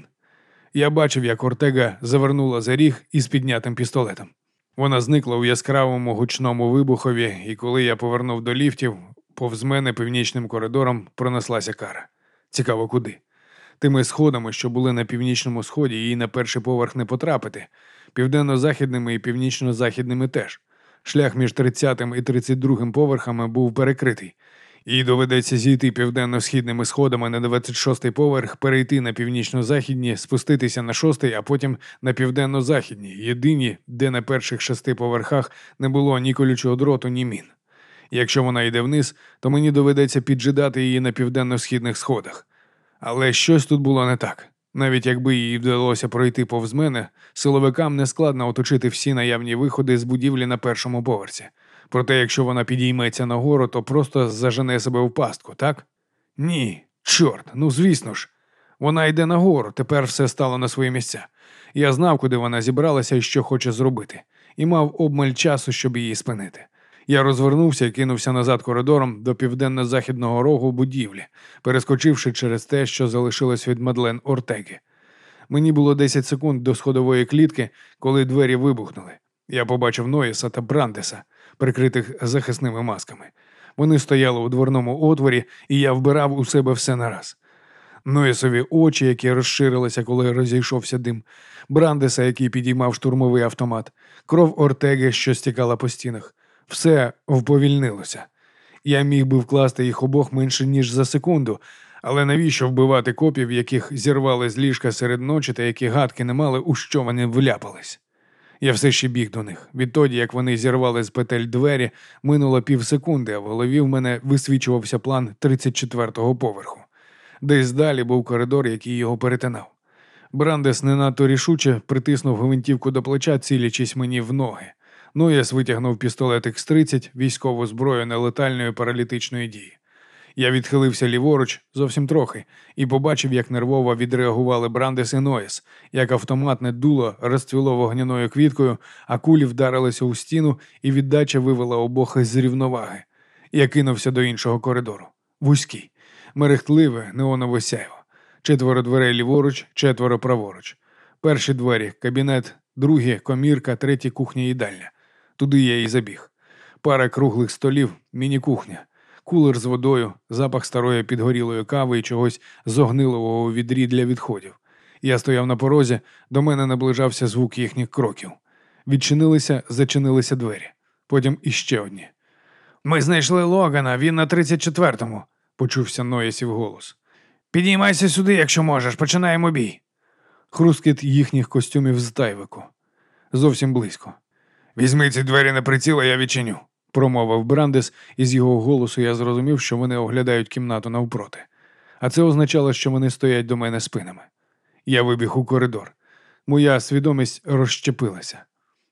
A: Я бачив, як Ортега завернула за ріг із піднятим пістолетом. Вона зникла у яскравому гучному вибухові, і коли я повернув до ліфтів, повз мене північним коридором пронеслася Кара. Цікаво, куди? Тими сходами, що були на північному сході, їй на перший поверх не потрапити. Південно-західними і північно-західними теж. Шлях між тридцятим і тридцять другим поверхами був перекритий. Їй доведеться зійти південно-східними сходами на двадцять шостий поверх, перейти на північно-західні, спуститися на шостий, а потім на південно-західні, єдині, де на перших шести поверхах не було ні колючого дроту, ні мін. Якщо вона йде вниз, то мені доведеться піджидати її на південно-східних сходах. Але щось тут було не так. Навіть якби їй вдалося пройти повз мене, силовикам не складно оточити всі наявні виходи з будівлі на першому поверсі. Проте, якщо вона підійметься нагору, то просто зажене себе в пастку, так? Ні, чорт, ну звісно ж. Вона йде нагору, тепер все стало на свої місця. Я знав, куди вона зібралася і що хоче зробити, і мав обмаль часу, щоб її спинити. Я розвернувся і кинувся назад коридором до південно-західного рогу будівлі, перескочивши через те, що залишилось від Мадлен Ортеги. Мені було десять секунд до сходової клітки, коли двері вибухнули. Я побачив Ноїса та Брандеса, прикритих захисними масками. Вони стояли у дверному отворі, і я вбирав у себе все нараз. Ноїсові очі, які розширилися, коли розійшовся дим, Брандеса, який підіймав штурмовий автомат, кров Ортеги, що стікала по стінах. Все вповільнилося. Я міг би вкласти їх обох менше, ніж за секунду, але навіщо вбивати копів, яких зірвали з ліжка серед ночі та які гадки не мали, у що вони вляпались? Я все ще біг до них. Відтоді, як вони зірвали з петель двері, минуло півсекунди, а в голові в мене висвічувався план тридцять четвертого поверху. Десь далі був коридор, який його перетинав. Брандес не надто рішуче притиснув гвинтівку до плеча, цілячись мені в ноги. Нояс витягнув пістолет ікс тридцять, військову зброю нелетальної паралітичної дії. Я відхилився ліворуч, зовсім трохи, і побачив, як нервово відреагували Брандес і Ноїс, як автоматне дуло розцвіло вогняною квіткою, а кулі вдарилися у стіну, і віддача вивела обох із рівноваги. Я кинувся до іншого коридору. Вузький, мерехтливе, неонове сяйво. Четверо дверей ліворуч, четверо праворуч. Перші двері – кабінет, другі – комірка, треті – кухня-їдальня. Туди я і забіг. Пара круглих столів, міні-кухня. Кулер з водою, запах старої підгорілої кави і чогось зогнилого у відрі для відходів. Я стояв на порозі, до мене наближався звук їхніх кроків. Відчинилися, зачинилися двері. Потім іще одні. «Ми знайшли Логана, він на тридцять четвертому», – почувся Ноїсів голос. «Підіймайся сюди, якщо можеш, починаємо бій». Хрускіт їхніх костюмів з тайвику. Зовсім близько. «Візьми ці двері на приціл, а я відчиню», – промовив Брандес, і з його голосу я зрозумів, що вони оглядають кімнату навпроти. А це означало, що вони стоять до мене спинами. Я вибіг у коридор. Моя свідомість розщепилася.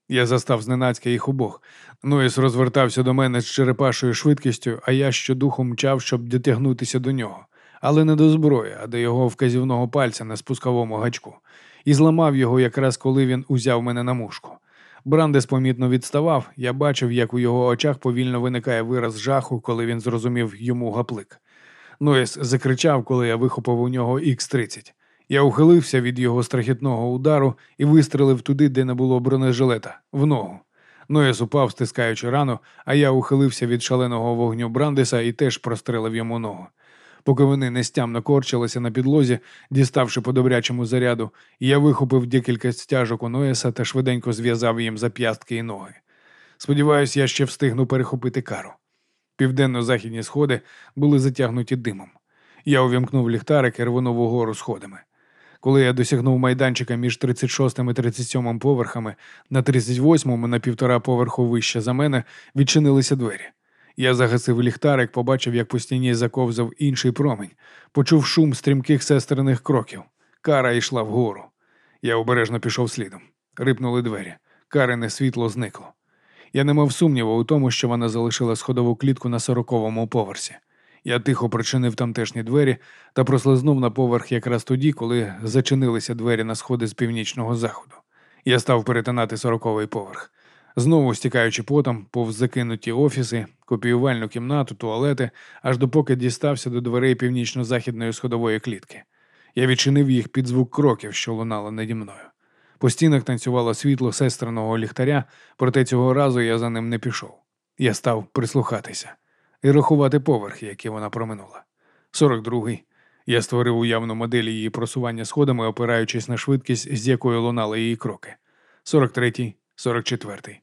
A: Я застав зненацька їх обох. Нойс розвертався до мене з черепашою швидкістю, а я щодуху мчав, щоб дотягнутися до нього. Але не до зброї, а до його вказівного пальця на спусковому гачку. І зламав його якраз коли він узяв мене на мушку. Брандес помітно відставав, я бачив, як у його очах повільно виникає вираз жаху, коли він зрозумів йому гаплик. Нойс закричав, коли я вихопив у нього ікс тридцять. Я ухилився від його страхітного удару і вистрелив туди, де не було бронежилета, в ногу. Нойс упав, стискаючи рану, а я ухилився від шаленого вогню Брандеса і теж прострелив йому ногу. Поки вони нестямно корчилися на підлозі, діставши по добрячому заряду, я вихопив декілька стяжок у Нойса та швиденько зв'язав їм зап'ястки і ноги. Сподіваюсь, я ще встигну перехопити Кару. Південно-західні сходи були затягнуті димом. Я увімкнув ліхтарик і рвонув угору сходами. Коли я досягнув майданчика між тридцять шостим і тридцять сьомим поверхами, на тридцять восьмому на півтора поверху вище за мене відчинилися двері. Я загасив ліхтарик, побачив, як по стіні заковзав інший промінь, почув шум стрімких сестриних кроків. Кара йшла вгору. Я обережно пішов слідом. Рипнули двері. Карине світло зникло. Я не мав сумніву у тому, що вона залишила сходову клітку на сороковому поверсі. Я тихо причинив тамтешні двері та прослизнув на поверх якраз тоді, коли зачинилися двері на сходи з північного заходу. Я став перетинати сороковий поверх. Знову стікаючи потом, повз закинуті офіси, копіювальну кімнату, туалети, аж допоки дістався до дверей північно-західної сходової клітки. Я відчинив їх під звук кроків, що лунали наді мною. По стінах танцювало світло сестриного ліхтаря, проте цього разу я за ним не пішов. Я став прислухатися і рахувати поверхи, які вона проминула. сорок другий. Я створив уявну модель її просування сходами, опираючись на швидкість, з якою лунали її кроки. сорок третій. сорок четвертий.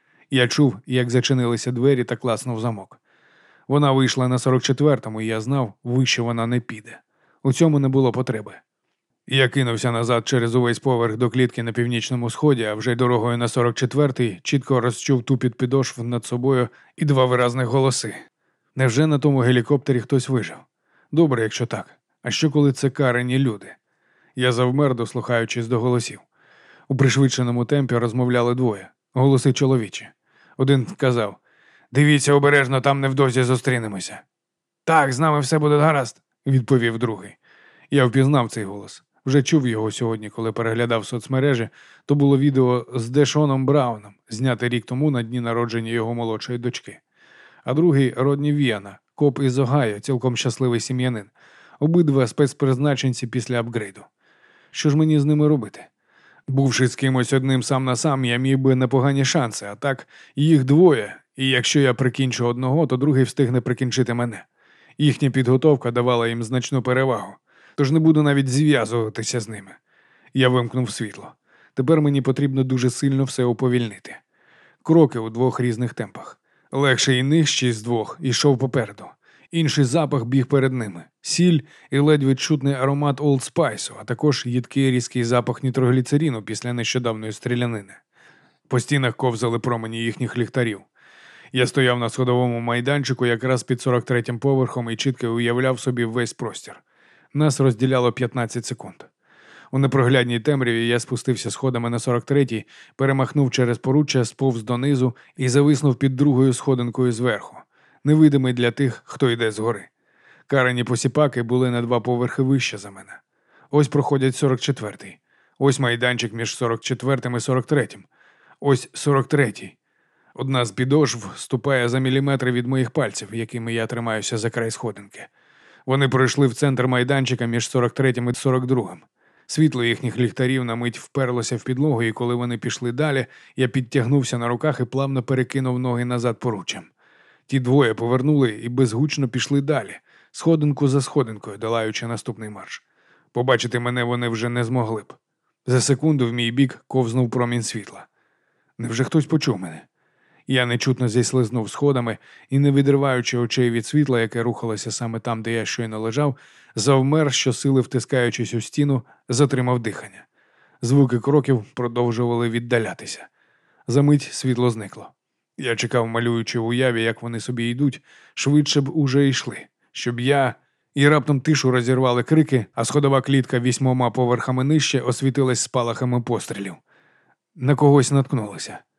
A: Я чув, як зачинилися двері та класнув замок. Вона вийшла на сорок четвертому, і я знав, вище вона не піде. У цьому не було потреби. Я кинувся назад через увесь поверх до клітки на північному сході, а вже дорогою на сорок четвертий чітко розчув тупіт підошв над собою і два виразних голоси. Невже на тому гелікоптері хтось вижив? Добре, якщо так. А що, коли це карені люди? Я завмер, дослухаючись до голосів. У пришвидшеному темпі розмовляли двоє. Голоси чоловічі. Один казав: «Дивіться обережно, там невдовзі зустрінемося». «Так, з нами все буде гаразд», – відповів другий. Я впізнав цей голос. Вже чув його сьогодні, коли переглядав соцмережі. То було відео з Дешоном Брауном, зняте рік тому на дні народження його молодшої дочки. А другий – Родні Віана, коп із Огайо, цілком щасливий сім'янин. Обидва спецпризначенці після апгрейду. Що ж мені з ними робити? Бувши з кимось одним сам на сам, я міг би непогані шанси, а так їх двоє, і якщо я прикінчу одного, то другий встигне прикінчити мене. Їхня підготовка давала їм значну перевагу, тож не буду навіть зв'язуватися з ними. Я вимкнув світло. Тепер мені потрібно дуже сильно все уповільнити. Кроки у двох різних темпах. Легший і нижчий з двох ішов попереду. Інший запах біг перед ними. Сіль і ледь відчутний аромат Old Spice, а також їдкий різкий запах нітрогліцеріну після нещодавної стрілянини. По стінах ковзали промені їхніх ліхтарів. Я стояв на сходовому майданчику якраз під сорок третім поверхом і чітко уявляв собі весь простір. Нас розділяло п'ятнадцять секунд. У непроглядній темряві я спустився сходами на сорок третій, перемахнув через поруччя, сповз донизу і зависнув під другою сходинкою зверху, невидимий для тих, хто йде згори. Карені посіпаки були на два поверхи вище за мене. Ось проходять сорок четвертий. Ось майданчик між сорок четвертим і сорок третім. Ось сорок третій. Одна з підошв ступає за міліметри від моїх пальців, якими я тримаюся за край сходинки. Вони пройшли в центр майданчика між сорок третім і сорок другим. Світло їхніх ліхтарів на мить вперлося в підлогу, і коли вони пішли далі, я підтягнувся на руках і плавно перекинув ноги назад поруччям. Ті двоє повернули і безгучно пішли далі, сходинку за сходинкою, долаючи наступний марш. Побачити мене вони вже не змогли б. За секунду в мій бік ковзнув промінь світла. Невже хтось почув мене? Я нечутно зіслизнув сходами і, не відриваючи очей від світла, яке рухалося саме там, де я щойно лежав, завмер, щосили втискаючись у стіну, затримав дихання. Звуки кроків продовжували віддалятися. Замить світло зникло. Я чекав, малюючи в уяві, як вони собі йдуть, швидше б уже йшли, щоб я... І раптом тишу розірвали крики, а сходова клітка вісьмома поверхами нижче освітилась спалахами пострілів. На когось наткнулося.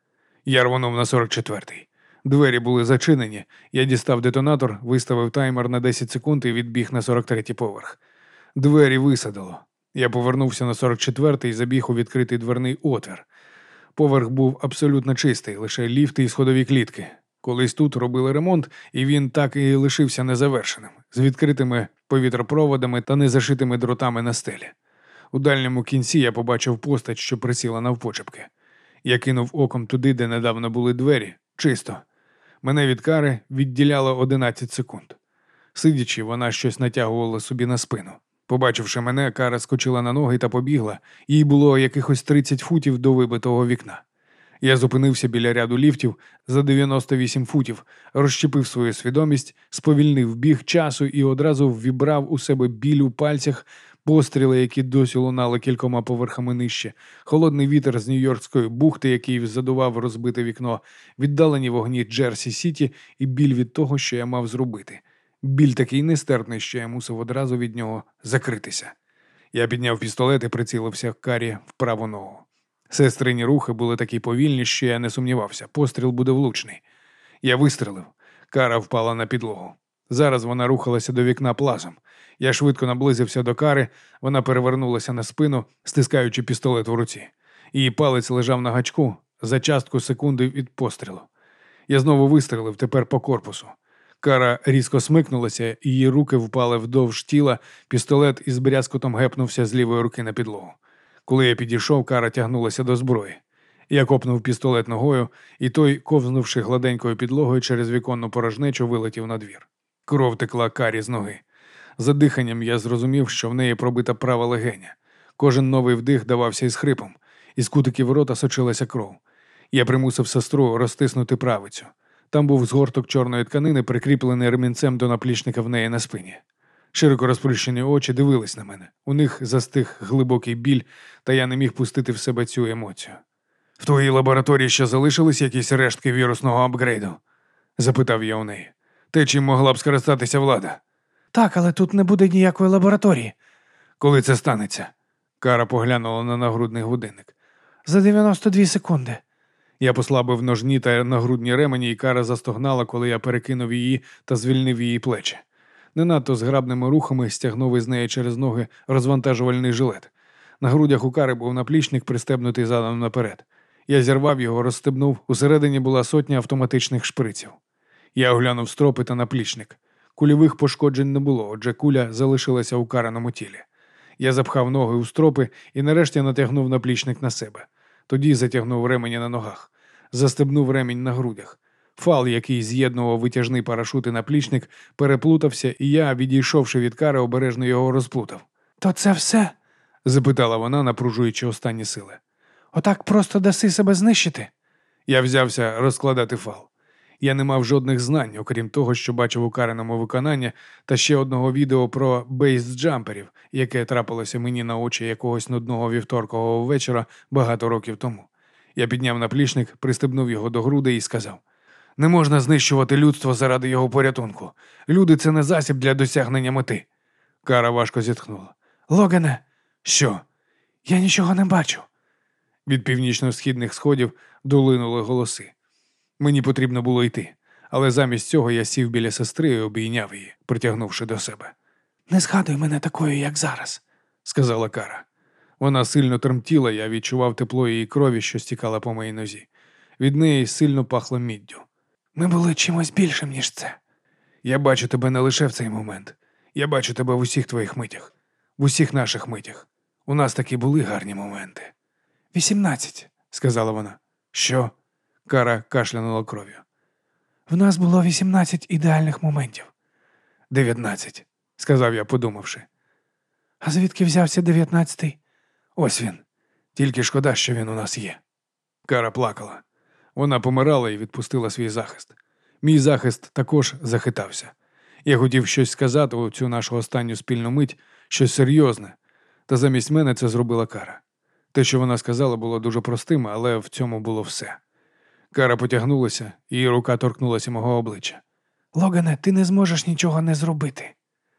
A: Я рвонув на сорок четвертий. Двері були зачинені, я дістав детонатор, виставив таймер на десять секунд і відбіг на сорок третій поверх. Двері висадило. Я повернувся на сорок четвертий і забіг у відкритий дверний отвір. Поверх був абсолютно чистий, лише ліфти і сходові клітки. Колись тут робили ремонт, і він так і лишився незавершеним, з відкритими повітропроводами та незашитими дротами на стелі. У дальньому кінці я побачив постать, що присіла навпочепки. Я кинув оком туди, де недавно були двері. Чисто. Мене від кари відділяло одинадцять секунд. Сидячи, вона щось натягувала собі на спину. Побачивши мене, кара скочила на ноги та побігла. Їй було якихось тридцять футів до вибитого вікна. Я зупинився біля ряду ліфтів за дев'яносто вісім футів, розщепив свою свідомість, сповільнив біг часу і одразу ввібрав у себе біль у пальцях, постріли, які досі лунали кількома поверхами нижче, холодний вітер з Нью-Йоркської бухти, який задував розбите вікно, віддалені вогні Джерсі-Сіті і біль від того, що я мав зробити. Біль такий нестерпний, що я мусив одразу від нього закритися. Я підняв пістолет і прицілився карі в праву ногу. Сестрині рухи були такі повільні, що я не сумнівався. Постріл буде влучний. Я вистрелив. Кара впала на підлогу. Зараз вона рухалася до вікна плазом. Я швидко наблизився до кари, вона перевернулася на спину, стискаючи пістолет в руці. Її палець лежав на гачку за частку секунди від пострілу. Я знову вистрелив, тепер по корпусу. Кара різко смикнулася, її руки впали вдовж тіла, пістолет із брязкотом гепнувся з лівої руки на підлогу. Коли я підійшов, кара тягнулася до зброї. Я копнув пістолет ногою, і той, ковзнувши гладенькою підлогою через віконну порожнечу, вилетів на двір. Кров текла карі з ноги. За диханням я зрозумів, що в неї пробита права легеня. Кожен новий вдих давався із хрипом. Із кутиків рота сочилася кров. Я примусив сестру розтиснути правицю. Там був згорток чорної тканини, прикріплений ремінцем до наплічника в неї на спині. Широко розплющені очі дивились на мене. У них застиг глибокий біль, та я не міг пустити в себе цю емоцію. «В твоїй лабораторії ще залишились якісь рештки вірусного апгрейду?» – запитав я у неї. «Те, чим могла б скористатися влада?»
B: Так, але тут не буде ніякої лабораторії.
A: «Коли це станеться?» Кара поглянула на нагрудний годинник.
B: За дев'яносто дві секунди.
A: Я послабив ножні та нагрудні ремені, і Кара застогнала, коли я перекинув її та звільнив її плечі. Не надто зграбними рухами стягнув із неї через ноги розвантажувальний жилет. На грудях у Кари був наплічник, пристебнутий задом наперед. Я зірвав його, розстебнув. Усередині була сотня автоматичних шприців. Я оглянув стропи та наплічник. Кульових пошкоджень не було, отже куля залишилася у Кариному тілі. Я запхав ноги у стропи і нарешті натягнув наплічник на себе. Тоді затягнув ремені на ногах. Застебнув ремінь на грудях. Фал, який з'єднував витяжний парашут і наплічник, переплутався, і я, відійшовши від Кари, обережно його розплутав.
B: То це все?
A: Запитала вона, напружуючи останні сили.
B: Отак просто даси себе знищити?
A: Я взявся розкладати фал. Я не мав жодних знань, окрім того, що бачив у Кариному виконанні, та ще одного відео про бейс-джамперів, яке трапилося мені на очі якогось нудного вівторкового вечора багато років тому. Я підняв наплічник, пристебнув його до грудей і сказав: «Не можна знищувати людство заради його порятунку. Люди – це не засіб для досягнення мети». Кара важко зітхнула.
B: «Логане!»
A: «Що?»
B: «Я нічого не бачу».
A: Від північно-східних сходів долинули голоси. Мені потрібно було йти, але замість цього я сів біля сестри і обійняв її, притягнувши до себе.
B: «Не згадуй мене такою, як зараз»,
A: – сказала Кара. Вона сильно тремтіла, я відчував тепло її крові, що стікала по моїй нозі. Від неї сильно пахло міддю.
B: «Ми були чимось більшим, ніж це».
A: «Я бачу тебе не лише в цей момент. Я бачу тебе в усіх твоїх митях. В усіх наших митях. У нас такі були гарні моменти».
B: «Вісімнадцять», –
A: сказала вона. «Що?» – Кара кашлянула кров'ю.
B: «В нас було вісімнадцять ідеальних моментів».
A: «Дев'ятнадцять», – сказав я, подумавши.
B: «А звідки взявся дев'ятнадцятий?»
A: «Ось він. Тільки шкода, що він у нас є». Кара плакала. Вона помирала і відпустила свій захист. Мій захист також захитався. Я хотів щось сказати у цю нашу останню спільну мить, щось серйозне, та замість мене це зробила Кара. Те, що вона сказала, було дуже простим, але в цьому було все. Кара потягнулася, її рука торкнулася мого обличчя.
B: «Логане, ти не зможеш нічого не зробити».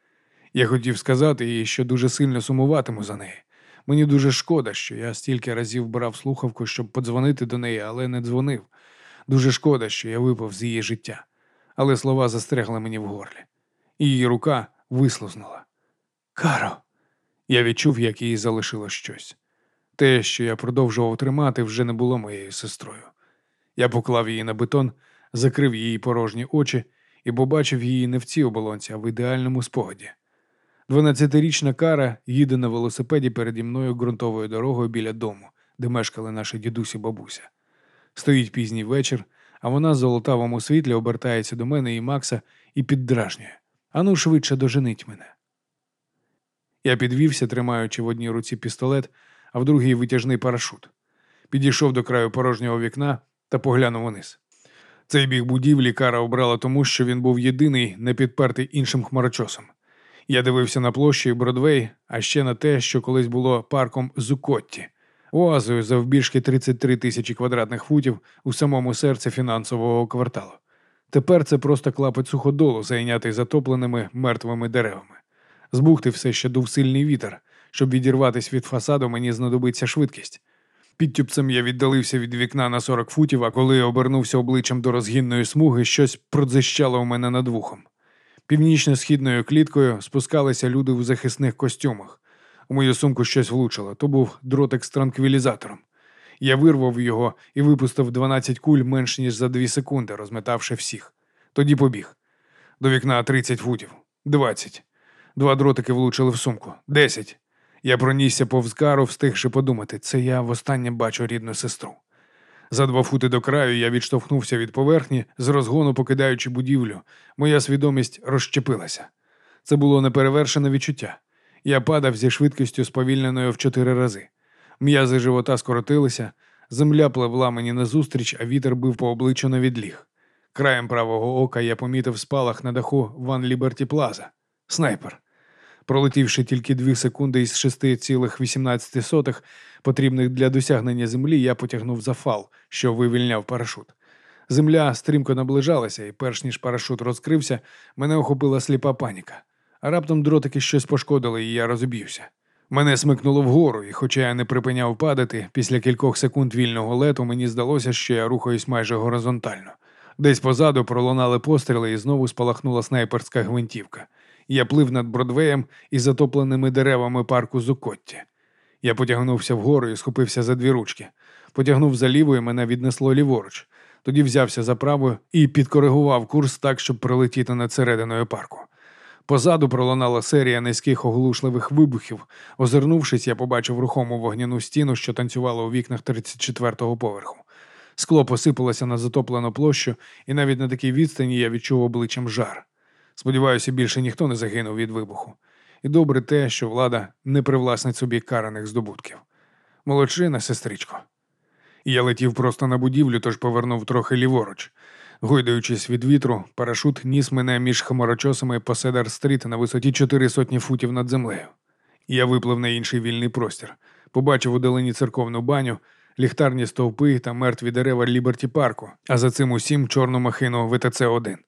A: Я хотів сказати їй, що дуже сильно сумуватиму за неї. Мені дуже шкода, що я стільки разів брав слухавку, щоб подзвонити до неї, але не дзвонив. Дуже шкода, що я випав з її життя, але слова застрягли мені в горлі. Її рука вислузнула. Каро! Я відчув, як їй залишило щось. Те, що я продовжував тримати, вже не було моєю сестрою. Я поклав її на бетон, закрив її порожні очі і побачив її не в цій оболонці, а в ідеальному спогаді. Дванадцятирічна Кара їде на велосипеді переді мною ґрунтовою дорогою біля дому, де мешкали наші дідусь і бабуся. Стоїть пізній вечір, а вона в золотавому світлі обертається до мене і Макса і піддражнює. Ану швидше доженить мене. Я підвівся, тримаючи в одній руці пістолет, а в другій витяжний парашут. Підійшов до краю порожнього вікна та поглянув вниз. Цей біг будівлі Кара обрала тому, що він був єдиний, не підпертий іншим хмарочосом. Я дивився на площу і Бродвей, а ще на те, що колись було парком Зукотті, оазою завбільшки тридцять три тисячі квадратних футів у самому серці фінансового кварталу. Тепер це просто клапоть суходолу, зайнятий затопленими мертвими деревами. З бухти все ще дув сильний вітер. Щоб відірватися від фасаду, мені знадобиться швидкість. Підтюпцем я віддалився від вікна на сорок футів, а коли обернувся обличчям до розгінної смуги, щось продзищало у мене над вухом. Північно-східною кліткою спускалися люди у захисних костюмах. У мою сумку щось влучило. То був дротик з транквілізатором. Я вирвав його і випустив дванадцять куль менш ніж за дві секунди, розметавши всіх. Тоді побіг. До вікна тридцять футів. двадцять. Два дротики влучили в сумку. десять. Я пронісся повз Кару, встигши подумати, це я востаннє бачу рідну сестру. За два фути до краю я відштовхнувся від поверхні, з розгону покидаючи будівлю. Моя свідомість розщепилася. Це було неперевершене відчуття. Я падав зі швидкістю сповільненою в чотири рази. М'язи живота скоротилися, земля пливла мені назустріч, а вітер бив по обличчю на відліг. Краєм правого ока я помітив спалах на даху Ван Ліберті Плаза. Снайпер. Пролетівши тільки дві секунди із шість цілих вісімнадцять сотих, потрібних для досягнення землі, я потягнув за фал, що вивільняв парашут. Земля стрімко наближалася, і перш ніж парашут розкрився, мене охопила сліпа паніка. А раптом дротики щось пошкодили, і я розоб'юся. Мене смикнуло вгору, і хоча я не припиняв падати, після кількох секунд вільного лету мені здалося, що я рухаюсь майже горизонтально. Десь позаду пролунали постріли, і знову спалахнула снайперська гвинтівка. Я плив над Бродвеєм і затопленими деревами парку Зукотті. Я потягнувся вгору і схопився за дві ручки. Потягнув за ліву, і мене віднесло ліворуч. Тоді взявся за праву і підкоригував курс так, щоб пролетіти над серединою парку. Позаду пролунала серія низьких оглушливих вибухів. Озирнувшись, я побачив рухому вогняну стіну, що танцювала у вікнах тридцять четвертого поверху. Скло посипалося на затоплену площу, і навіть на такій відстані я відчув обличчям жар. Сподіваюся, більше ніхто не загинув від вибуху. І добре те, що влада не привласнить собі караних здобутків. Молодчина, сестричко. Я летів просто на будівлю, тож повернув трохи ліворуч. Гойдаючись від вітру, парашут ніс мене між хмарочосами по Седар-стріт на висоті чотири сотні футів над землею. Я виплив на інший вільний простір. Побачив у долині церковну баню, ліхтарні стовпи та мертві дерева Ліберті-парку, а за цим усім чорну махину В Т Ц один.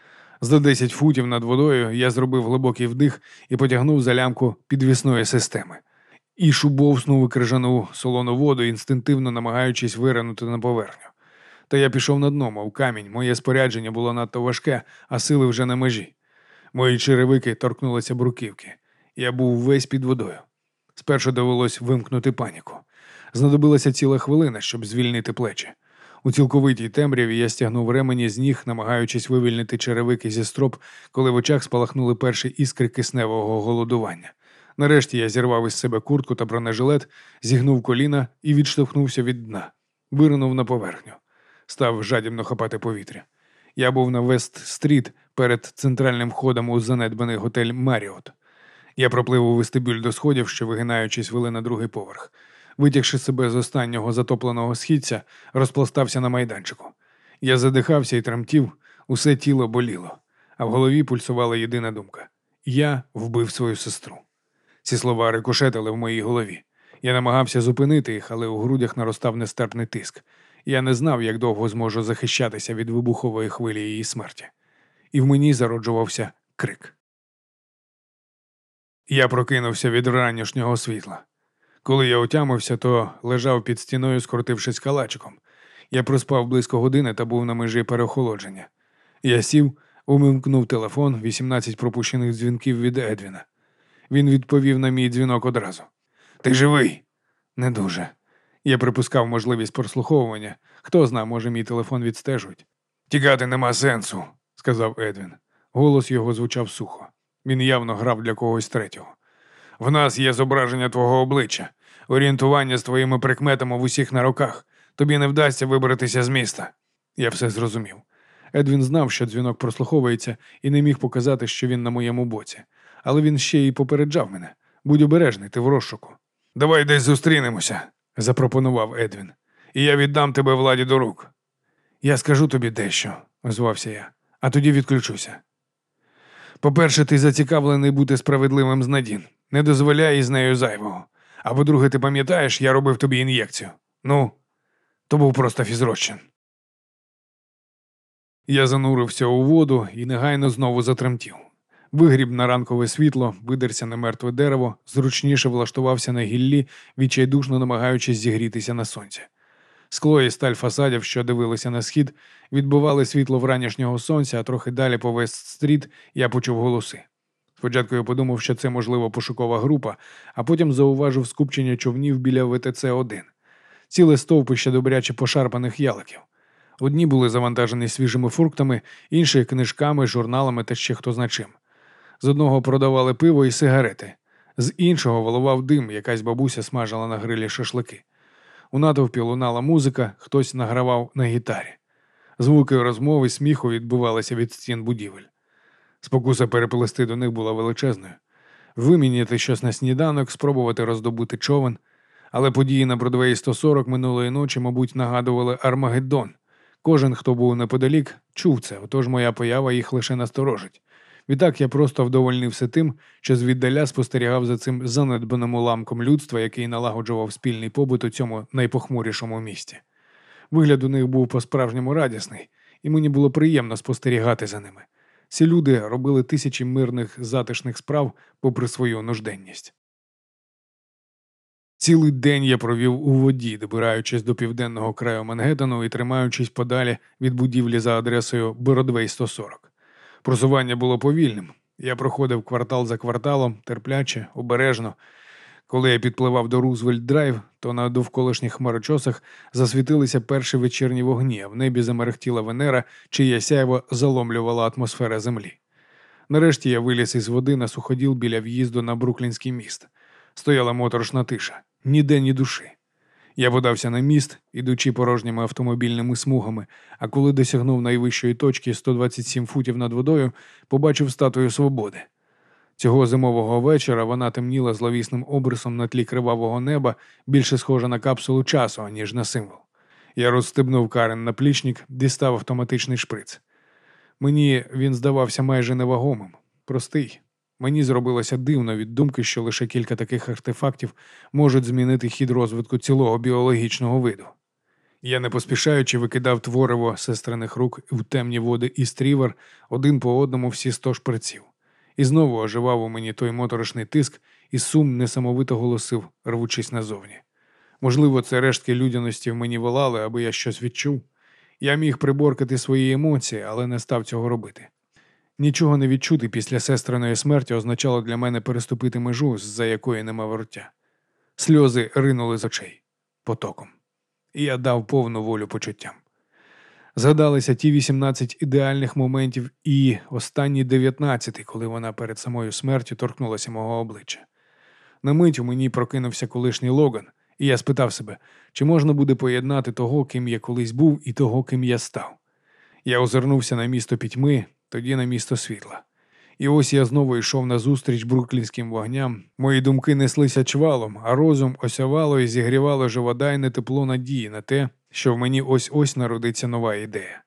A: За десять футів над водою я зробив глибокий вдих і потягнув за лямку підвісної системи. І шубовснув у крижану солону воду, інстинктивно намагаючись виринути на поверхню. Та я пішов на дно, мов камінь, моє спорядження було надто важке, а сили вже на межі. Мої черевики торкнулися бруківки. Я був весь під водою. Спершу довелось вимкнути паніку. Знадобилася ціла хвилина, щоб звільнити плечі. У цілковитій темряві я стягнув ремені з ніг, намагаючись вивільнити черевики зі строп, коли в очах спалахнули перші іскри кисневого голодування. Нарешті я зірвав із себе куртку та бронежилет, зігнув коліна і відштовхнувся від дна. Виринув на поверхню. Став жадібно хапати повітря. Я був на Вест-стріт перед центральним входом у занедбаний готель «Маріот». Я проплив у вестибюль до сходів, що, вигинаючись, вели на другий поверх. Витягши себе з останнього затопленого східця, розпластався на майданчику. Я задихався і тремтів, усе тіло боліло, а в голові пульсувала єдина думка. Я вбив свою сестру. Ці слова рикошетили в моїй голові. Я намагався зупинити їх, але у грудях наростав нестерпний тиск. Я не знав, як довго зможу захищатися від вибухової хвилі її смерті. І в мені зароджувався крик. Я прокинувся від ранішнього світла. Коли я отямився, то лежав під стіною, скрутившись калачиком. Я проспав близько години та був на межі переохолодження. Я сів, умимкнув телефон, вісімнадцять пропущених дзвінків від Едвіна. Він відповів на мій дзвінок одразу. «Ти живий?» «Не дуже. Я припускав можливість прослуховування. Хто зна, може, мій телефон відстежують». «Тікати нема сенсу», – сказав Едвін. Голос його звучав сухо. Він явно грав для когось третього. «В нас є зображення твого обличчя, орієнтування з твоїми прикметами в усіх на руках. Тобі не вдасться вибратися з міста». Я все зрозумів. Едвін знав, що дзвінок прослуховується, і не міг показати, що він на моєму боці. Але він ще й попереджав мене. «Будь обережний, ти в розшуку». «Давай десь зустрінемося», – запропонував Едвін. «І я віддам тебе владі до рук». «Я скажу тобі дещо», – озвався я, – «а тоді відключуся». «По-перше, ти зацікавлений бути справедливим з Надін. Не дозволяй із нею зайвого. А по-друге, ти пам'ятаєш, я робив тобі ін'єкцію. Ну, то був просто фізрозчин». Я занурився у воду і негайно знову затремтів. Вигріб на ранкове світло, видерся на мертве дерево, зручніше влаштувався на гіллі, відчайдушно намагаючись зігрітися на сонці. Скло і сталь фасадів, що дивилися на схід, відбивали світло вранішнього сонця, а трохи далі по Вест-стріт я почув голоси. Спочатку я подумав, що це, можливо, пошукова група, а потім зауважив скупчення човнів біля В Т Ц один. Ціле стовпище добряче пошарпаних яликів. Одні були завантажені свіжими фруктами, інші – книжками, журналами та ще хто зна чим. З одного продавали пиво і сигарети, з іншого вилував дим, якась бабуся смажила на грилі шашлики. У натовпі лунала музика, хтось награвав на гітарі. Звуки розмови, сміху відбувалися від стін будівель. Спокуса переплести до них була величезною. Виміняти щось на сніданок, спробувати роздобути човен. Але події на Бродвеї сто сорок минулої ночі, мабуть, нагадували Армагеддон. Кожен, хто був неподалік, чув це, отож моя поява їх лише насторожить. Відтак я просто вдовольнився тим, що звіддаля спостерігав за цим занедбаним уламком людства, який налагоджував спільний побут у цьому найпохмурішому місті. Вигляд у них був по-справжньому радісний, і мені було приємно спостерігати за ними. Ці люди робили тисячі мирних затишних справ попри свою нужденність. Цілий день я провів у воді, добираючись до південного краю Мангеттену і тримаючись подалі від будівлі за адресою Бродвей сто сорок. Просування було повільним. Я проходив квартал за кварталом, терпляче, обережно. Коли я підпливав до Рузвельт-драйв, то на довколишніх хмарочосах засвітилися перші вечірні вогні, а в небі замерехтіла Венера, чиє сяйво заломлювала атмосфера землі. Нарешті я виліз із води на суходіл біля в'їзду на Бруклінський міст. Стояла моторошна тиша. Ніде ні душі. Я подався на міст, ідучи порожніми автомобільними смугами, а коли досягнув найвищої точки сто двадцять сім футів над водою, побачив статую Свободи. Цього зимового вечора вона темніла зловісним обрисом на тлі кривавого неба, більше схожа на капсулу часу, аніж на символ. Я розстебнув Карен наплічник, дістав автоматичний шприц. Мені він здавався майже невагомим, простий. Мені зробилося дивно від думки, що лише кілька таких артефактів можуть змінити хід розвитку цілого біологічного виду. Я не поспішаючи викидав твориво сестриних рук в темні води Іст-Рівер один по одному всі сто шприців. І знову оживав у мені той моторошний тиск, і сум несамовито голосив, рвучись назовні. Можливо, це рештки людяності в мені волали, аби я щось відчув. Я міг приборкати свої емоції, але не став цього робити. Нічого не відчути після сестриної смерті означало для мене переступити межу, з-за якої нема вороття. Сльози ринули з очей. Потоком. І я дав повну волю почуттям. Згадалися ті вісімнадцять ідеальних моментів і останні дев'ятнадцятий, коли вона перед самою смертю торкнулася мого обличчя. На мить у мені прокинувся колишній Логан, і я спитав себе, чи можна буде поєднати того, ким я колись був, і того, ким я став. Я озирнувся на місто пітьми, тоді на місто світла. І ось я знову йшов назустріч бруклінським вогням. Мої думки неслися чвалом, а розум осявало і зігрівало живодайне тепло надії на те, що в мені ось-ось народиться нова ідея.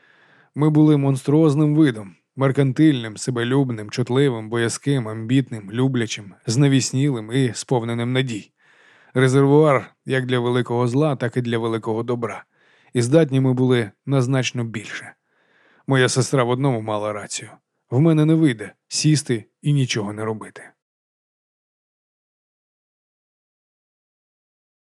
A: Ми були монструозним видом, меркантильним, себелюбним, чутливим, боязким, амбітним, люблячим, знавіснілим і сповненим надій. Резервуар як для великого зла, так і для великого добра. І здатні ми були на значно більше. Моя сестра в одному мала рацію. В мене не вийде сісти і нічого не робити.